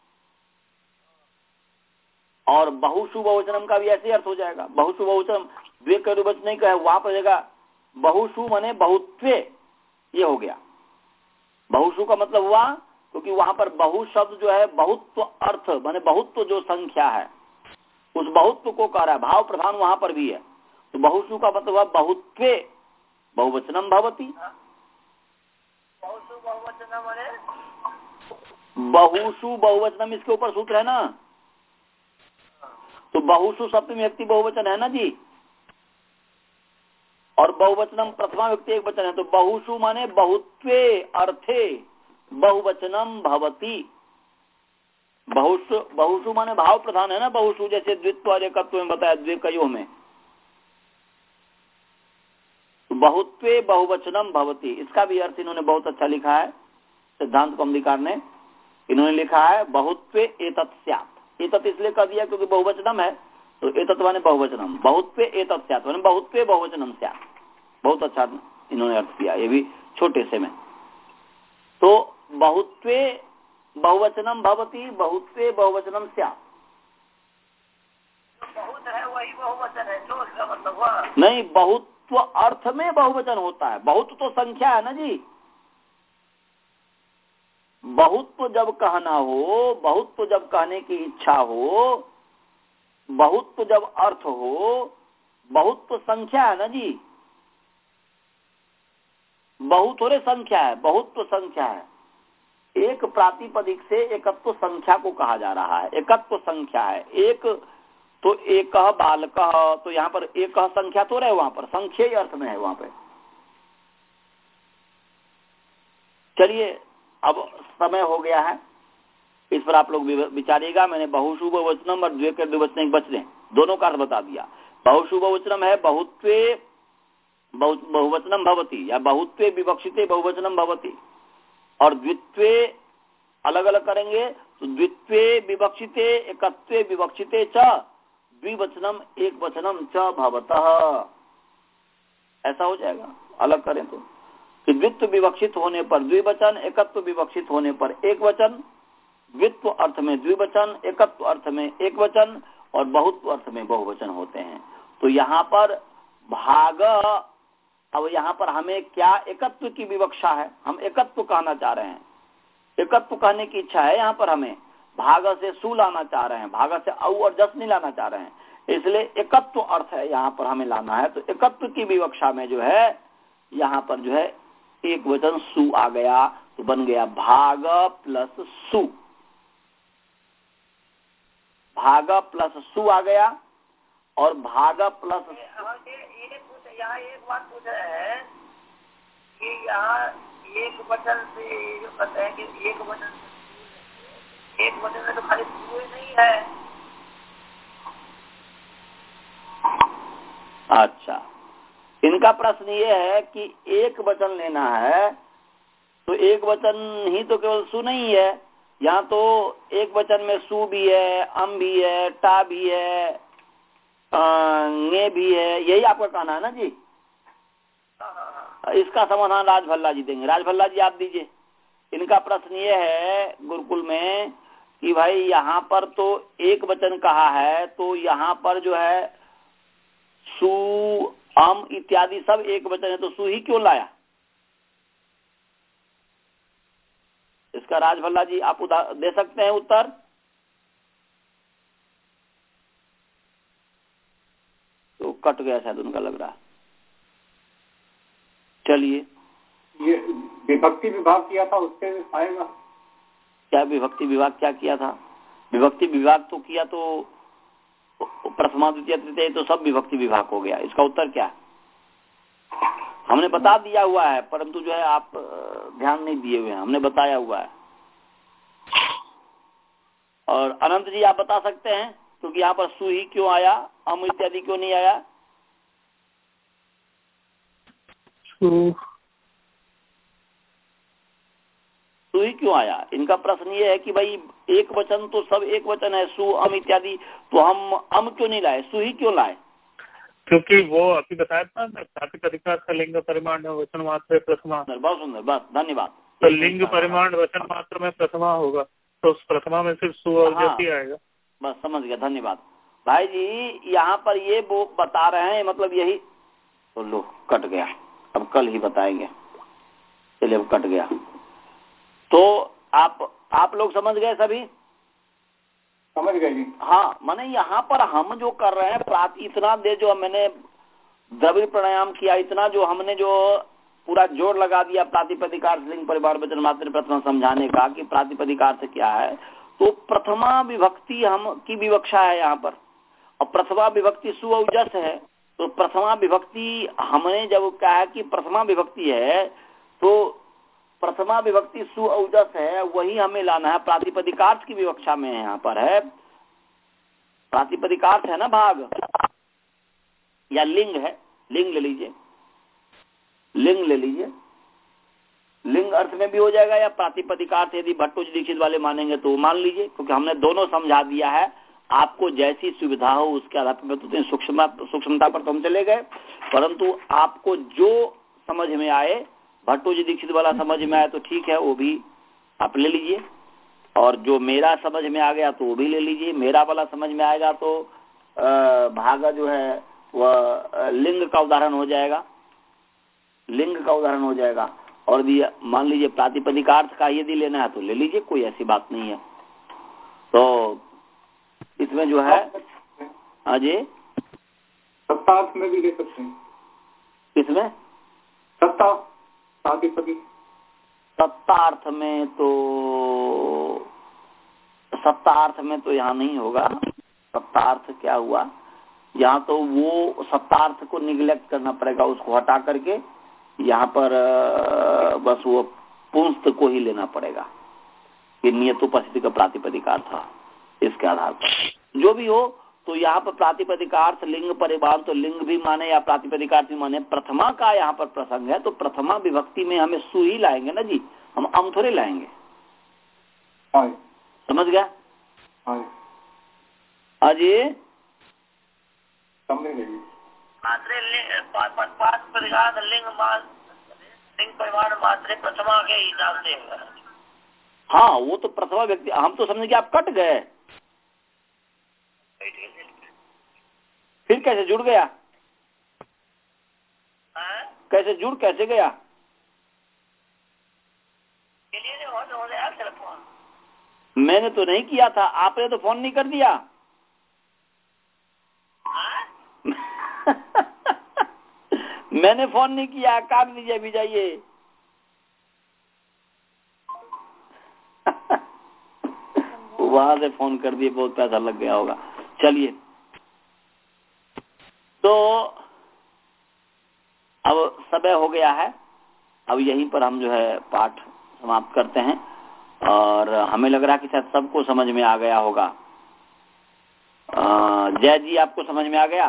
और बहुशु बहुवचनम का भी ऐसे अर्थ हो जाएगा। बहुशु बहुवचन द्वे का वचन नहीं कहे, वहां पर जाएगा बहुशु माने बहुत्वे, ये हो गया। बहुशु का मतलब हुआ क्योंकि वहां पर बहु शब्द जो है बहुत्व अर्थ माने बहुत्व जो संख्या है उस बहुत्व को कह रहा है, भाव प्रधान वहां पर भी है। तो बहुशु का मतलब हुआ बहुत्वे बहुवचनम भवति। बहुशु बहुवचनम माने बहुशु बहुवचनम इसके ऊपर सूत्र है ना। तो बहुशु सप्तमी व्यक्ति बहुवचन है ना जी, और बहुवचनम प्रथमा व्यक्ति एक वचन है। तो बहुशु माने बहुत्वे अर्थे बहुवचनम भवति। बहुशु बहुशु माने भाव प्रधान है ना बहुशु, जैसे द्वित्व और एकत्व में बताया द्विकयोः में। बहुत्वे बहुवचनम भवति, इसका भी अर्थ इन्होंने बहुत अच्छा लिखा है सिद्धांत कौमुदीकार ने। इन्होंने लिखा है बहुत्वे एतत् स्यात्। एतत् इसलिए कह दिया क्योंकि बहुवचनम है, तो एतत् माने बहुवचनम। बहुत्वे एतत् स्यात् माने बहुत्वे बहुवचनम स्यात्। बहुत अच्छा इन्होंने अर्थ किया, ये भी छोटे से में। तो बहुत्वे बहुवचनम भवति, बहुत्वे बहुवचनम स्यात्। बहुत है वही बहुवचन है, जो इसका मतलब हुआ नहीं, बहुत्व अर्थ में बहुवचन होता है। बहुत तो संख्या है ना जी। बहुत्व जब कहना हो, बहुत्व जब कहने की इच्छा हो, बहुत्व जब अर्थ हो, बहुत्व संख्या है ना जी। बहुत थोड़े संख्या है, बहुत्व संख्या है। एक प्रातिपदिक से एकत्व संख्या को कहा जा रहा है, एकत्व संख्या है। एक तो एक बालक, तो यहाँ पर एक संख्या तो रहे, वहां पर संख्या अर्थ में है वहां पे। चलिए अब समय हो गया है, इस पर आप लोग विचारिएगा। मैंने बहुशु बहुवचनम और द्वे के द्विवचन बचने दोनों का अर्थ बता दिया। बहुशु बहुवचनम है बहुत्वे बहुवचनम भवति या बहुत्वे विवक्षिते बहुवचनम भवति, और द्वित्वे अलग अलग करेंगे तो द्वित्वे विवक्षिते एकत्वे विवक्षिते च द्विवचनम एक वचनम च भवतः, ऐसा हो जाएगा। अलग करें तो कि द्वित्व विवक्षित होने पर द्विवचन, एकत्व विवक्षित होने पर एक वचन, द्वित्व अर्थ में द्विवचन, एकत्व अर्थ में एक वचन, और बहुत अर्थ में बहुवचन होते हैं। तो यहाँ पर भाग, अब यहाँ पर हमें क्या एकत्व की विवक्षा है, हम एकत्व कहना चाह रहे हैं, एकत्व कहने की इच्छा है। यहाँ पर हमें भाग से सु लाना चाह रहे हैं, भाग से औ और जस नहीं लाना चाह रहे हैं, इसलिए एकत्व अर्थ है यहाँ पर हमें लाना है। तो एकत्व की विवक्षा में जो है यहाँ पर जो है एक वचन सु आ गया, तो बन गया भाग प्लस सु, भाग प्लस सु आ गया। और भाग प्लस यहाँ एक बात पूछ रहे हैं कि यहाँ एक वचन से जो कहते हैं कि एक वचन एक वचन में तो खाली सु नहीं है। अच्छा, इनका प्रश्न ये है कि एक वचन लेना है, तो एक वचन ही तो केवल सु नहीं है, यहाँ तो एक वचन में सु भी है, अम भी है, टा भी है, गे भी है, यही आपका कहना है ना जी। इसका समाधान राजभल्ला जी देंगे। राजभल्ला जी आप दीजिए। इनका प्रश्न ये है गुरुकुल में कि भाई यहाँ पर तो एक वचन कहा है, तो यहाँ पर जो है सु अम इत्यादि सब एक वचन है, तो सु ही क्यों लाया? इसका राजभल्ला जी आप दे सकते हैं उत्तर। तो कट गया शायद उनका, लग रहा। चलिए, ये विभक्ति विभाग किया था उससे आएगा क्या? विभक्ति विभाग क्या किया था? विभक्ति विभाग तो किया तो प्रथमा द्वितीय तृतीय तो सब विभक्ति विभाग हो गया। इसका उत्तर क्या? हमने बता दिया हुआ है, परंतु जो है आप ध्यान नहीं दिए हुए हैं, हमने बताया हुआ है। और अनंत जी आप बता सकते हैं, क्योंकि यहाँ पर सु ही क्यों आया, अम इत्यादि क्यों नहीं आया? सु सु ही क्यों आया? इनका प्रश्न ये है कि भाई एक वचन तो सब एक वचन है, सु अम इत्यादि, तो हम अम क्यों नहीं लाए, सु ही क्यों लाए? क्योंकि वो अभी बताया था ना, प्रातिपदिका का लिंग परिमाण वचन मात्र प्रथमा। बहुत सुंदर, बस धन्यवाद। तो लिंग परिमाण वचन मात्र में प्रथमा होगा, तो उस प्रथमा में सिर्फ सु और जस ही आएगा। बस समझ गया, धन्यवाद भाई जी। यहाँ पर ये वो बता रहे हैं, मतलब यही। तो लो कट गया, अब कल ही बताएंगे। चलिए अब कट गया। तो आप आप लोग समझ गए सभी? समझ गए जी। हाँ, माने यहाँ पर हम जो कर रहे हैं प्राति इतना दे, जो मैंने द्रविड़ प्राणायाम किया, इतना जो हमने जो पूरा जोर लगा दिया प्रातिपदिकार लिंग परिवार वचन मात्र प्रथमा समझाने का कि प्रातिपदिकार से क्या है, तो प्रथमा विभक्ति हम की विवक्षा है यहाँ पर, और प्रथमा विभक्ति सु और जस है। तो प्रथमा विभक्ति हमने जब कहा कि प्रथमा विभक्ति है, तो प्रथमा विभक्ति सु और जस है, वही हमें लाना है। प्रातिपदिकार्थ की विवक्षा में यहाँ पर है, प्रातिपदिकार्थ है ना भाग, या लिंग है, लिंग ले लीजिए, लिंग ले लीजिए, लिंग अर्थ में भी हो जाएगा, या प्रातिपदिकार्थ यदि भट्टोजी दीक्षित वाले मानेंगे तो मान लीजिए, क्योंकि हमने दोनों समझा दिया है। आपको जैसी सुविधा हो उसके आधार पर, तो सूक्ष्म सूक्ष्मता पर तो हम चले गए, परंतु आपको जो समझ में आए, भट्टोजी दीक्षित वाला समझ में आए तो ठीक है, वो भी आप ले लीजिए, और जो मेरा समझ में आ गया तो वो भी ले लीजिए। मेरा वाला समझ में आएगा तो भागा जो है वह लिंग का उदाहरण हो जाएगा, लिंग का उदाहरण हो जाएगा। और भी मान लीजिए प्रातिपदिकार्थ का यदि लेना है तो ले लीजिए, कोई ऐसी बात नहीं है। तो इसमें जो है अजय सत्तार्थ में भी ले सकते हैं। इसमें सत्ता प्रातिपदिक सत्तार्थ में तो सत्तार्थ में तो यहाँ नहीं होगा। सत्तार्थ क्या हुआ, यहाँ तो वो सत्तार्थ को निग्लेक्ट करना पड़ेगा, उसको हटा करके यहाँ पर बस वो पुंस्त को ही लेना पड़ेगा, ये नियतोपस्थिति का प्रातिपदिकार्थ था। इसके आधार पर जो भी हो, तो यहाँ पर प्रातिपदिकार्थ लिंग परिवार, तो लिंग भी माने या प्रातिपदिकार्थ भी माने, प्रथमा का यहाँ पर प्रसंग है, तो प्रथमा विभक्ति में हमें सु ही लाएंगे ना जी, हम अम थोड़े लाएंगे। समझ गया अजय? समझ गए। मात्रे लिंग लिंग परिवार मात्रे प्रथमा के हिसाब से। हाँ, वो तो प्रथमा व्यक्ति, हम तो समझे कि आप कट गए। फिर कैसे जुड़ गया? हाँ? कैसे जुड़ कैसे गया? चलिए हो तो हो गया टेलीफोन। मैंने तो नहीं किया था, आपने तो फोन नहीं कर दिया। हाँ? मैंने फोन नहीं किया, काट दीजिए अभी जाइए। वहां से फोन कर दिए, बहुत पैसा लग गया होगा। चलिए, तो अब समय हो गया है, अब यहीं पर हम जो है पाठ समाप्त करते हैं। और हमें लग रहा है कि शायद सबको समझ में आ गया होगा। जय जी, आपको समझ में आ गया?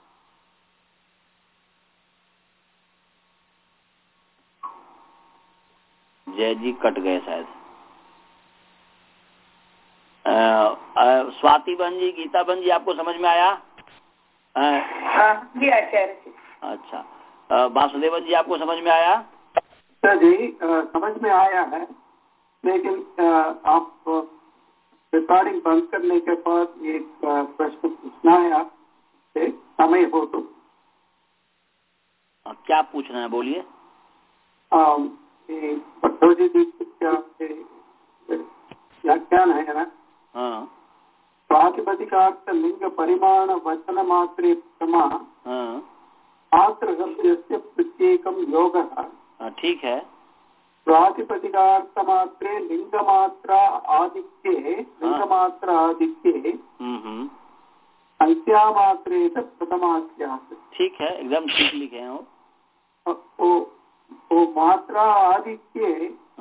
जय जी कट गए शायद। स्वाति बहन जी, गीता बहन जी, आपको समझ में आया? हाँ जी आचार्य। अच्छा, वासुदेवन जी, आपको समझ में आया? सर जी आ, समझ में आया है, लेकिन आ, आप रिकॉर्डिंग बंद करने के बाद एक प्रश्न पूछना है आपसे, समय हो तो। आ, क्या पूछना है, बोलिए। भट्टोजी दीक्षित क्या व्याख्यान है ना? हाँ। प्रातिपदिकार्थ लिंग परिमाण वचन मात्रे क्षमा मात्र शब्दस्य प्रत्येकम योगः। ठीक है। प्रातिपदिकार्थ मात्रे लिंग मात्रा आधिक्ये लिंग मात्रा आधिक्ये संख्या मात्रे प्रथमास्यात्। ठीक है, एकदम ठीक लिखे हैं वो। वो वो मात्रा आधिक्ये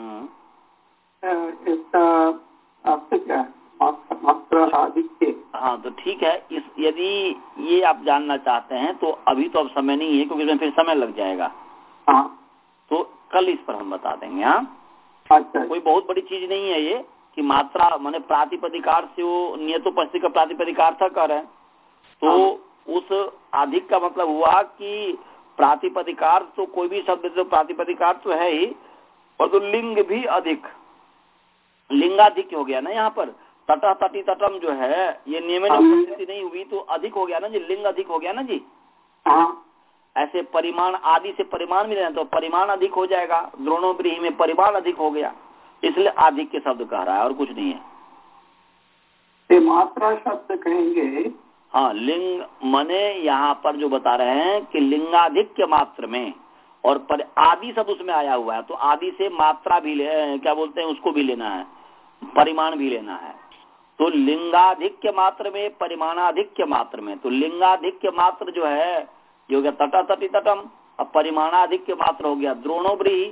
आपसे क्या मात्रा आधिक्ये। हाँ, तो ठीक है। इस यदि ये आप जानना चाहते हैं तो अभी तो अब समय नहीं है, क्योंकि इसमें फिर समय लग जाएगा। हाँ, तो कल इस पर हम बता देंगे। हाँ, अच्छा। कोई बहुत बड़ी चीज नहीं है ये कि मात्रा माने प्रातिपदिकार से वो नियतोपस्थिति का प्रातिपदिकार्थ कर रहे हैं। तो हाँ। उस अधिक का मतलब हुआ कि प्रातिपदिकार तो कोई भी शब्द तो प्रातिपदिकार तो है ही, और तो लिंग भी अधिक, लिंगाधिक हो गया ना। यहाँ पर तटह तटी तटम जो है ये नियमन उपस्थिति नहीं हुई तो अधिक हो गया ना जी, लिंग अधिक हो गया ना जी। हाँ। ऐसे परिमाण आदि से परिमाण मिले तो परिमाण अधिक हो जाएगा, द्रोणोब्रीहि में परिमाण अधिक हो गया, इसलिए अधिक के शब्द कह रहा है और कुछ नहीं है। मात्रा शब्द कहेंगे। हाँ, लिंग मने यहाँ पर जो बता रहे हैं कि लिंगाधिक्य मात्र में, और पर आदि शब्द उसमें आया हुआ है, तो आदि से मात्रा भी ले, क्या बोलते हैं उसको भी लेना है, परिमाण भी लेना है। तो लिंगाधिक्य मात्र में, परिमाणाधिक्य मात्र में, तो लिंगाधिक्य मात्र जो है ये हो गया तटा तटी तटम, अब परिमाणाधिक्य मात्र हो गया द्रोणोब्रीहि,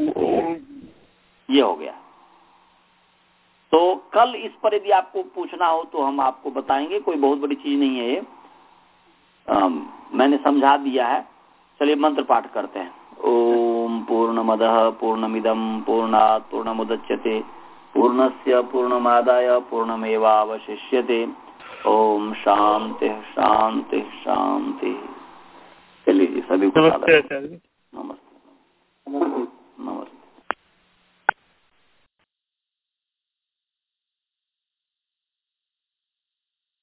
ये हो गया। तो कल इस पर यदि आपको पूछना हो तो हम आपको बताएंगे, कोई बहुत बड़ी चीज नहीं है ये, आ, मैंने समझा दिया है। चलिए मंत्र पाठ करते हैं। ओम पूर्णमदः पूर्णमिदं पूर्णात् पूर्णमुदच्यते पूर्णस्य पूर्णमादाय पूर्णमेवावशिष्यते। ओम शांति शांति शांति। चलिए जी, सभी को नमस्ते। नमस्ते।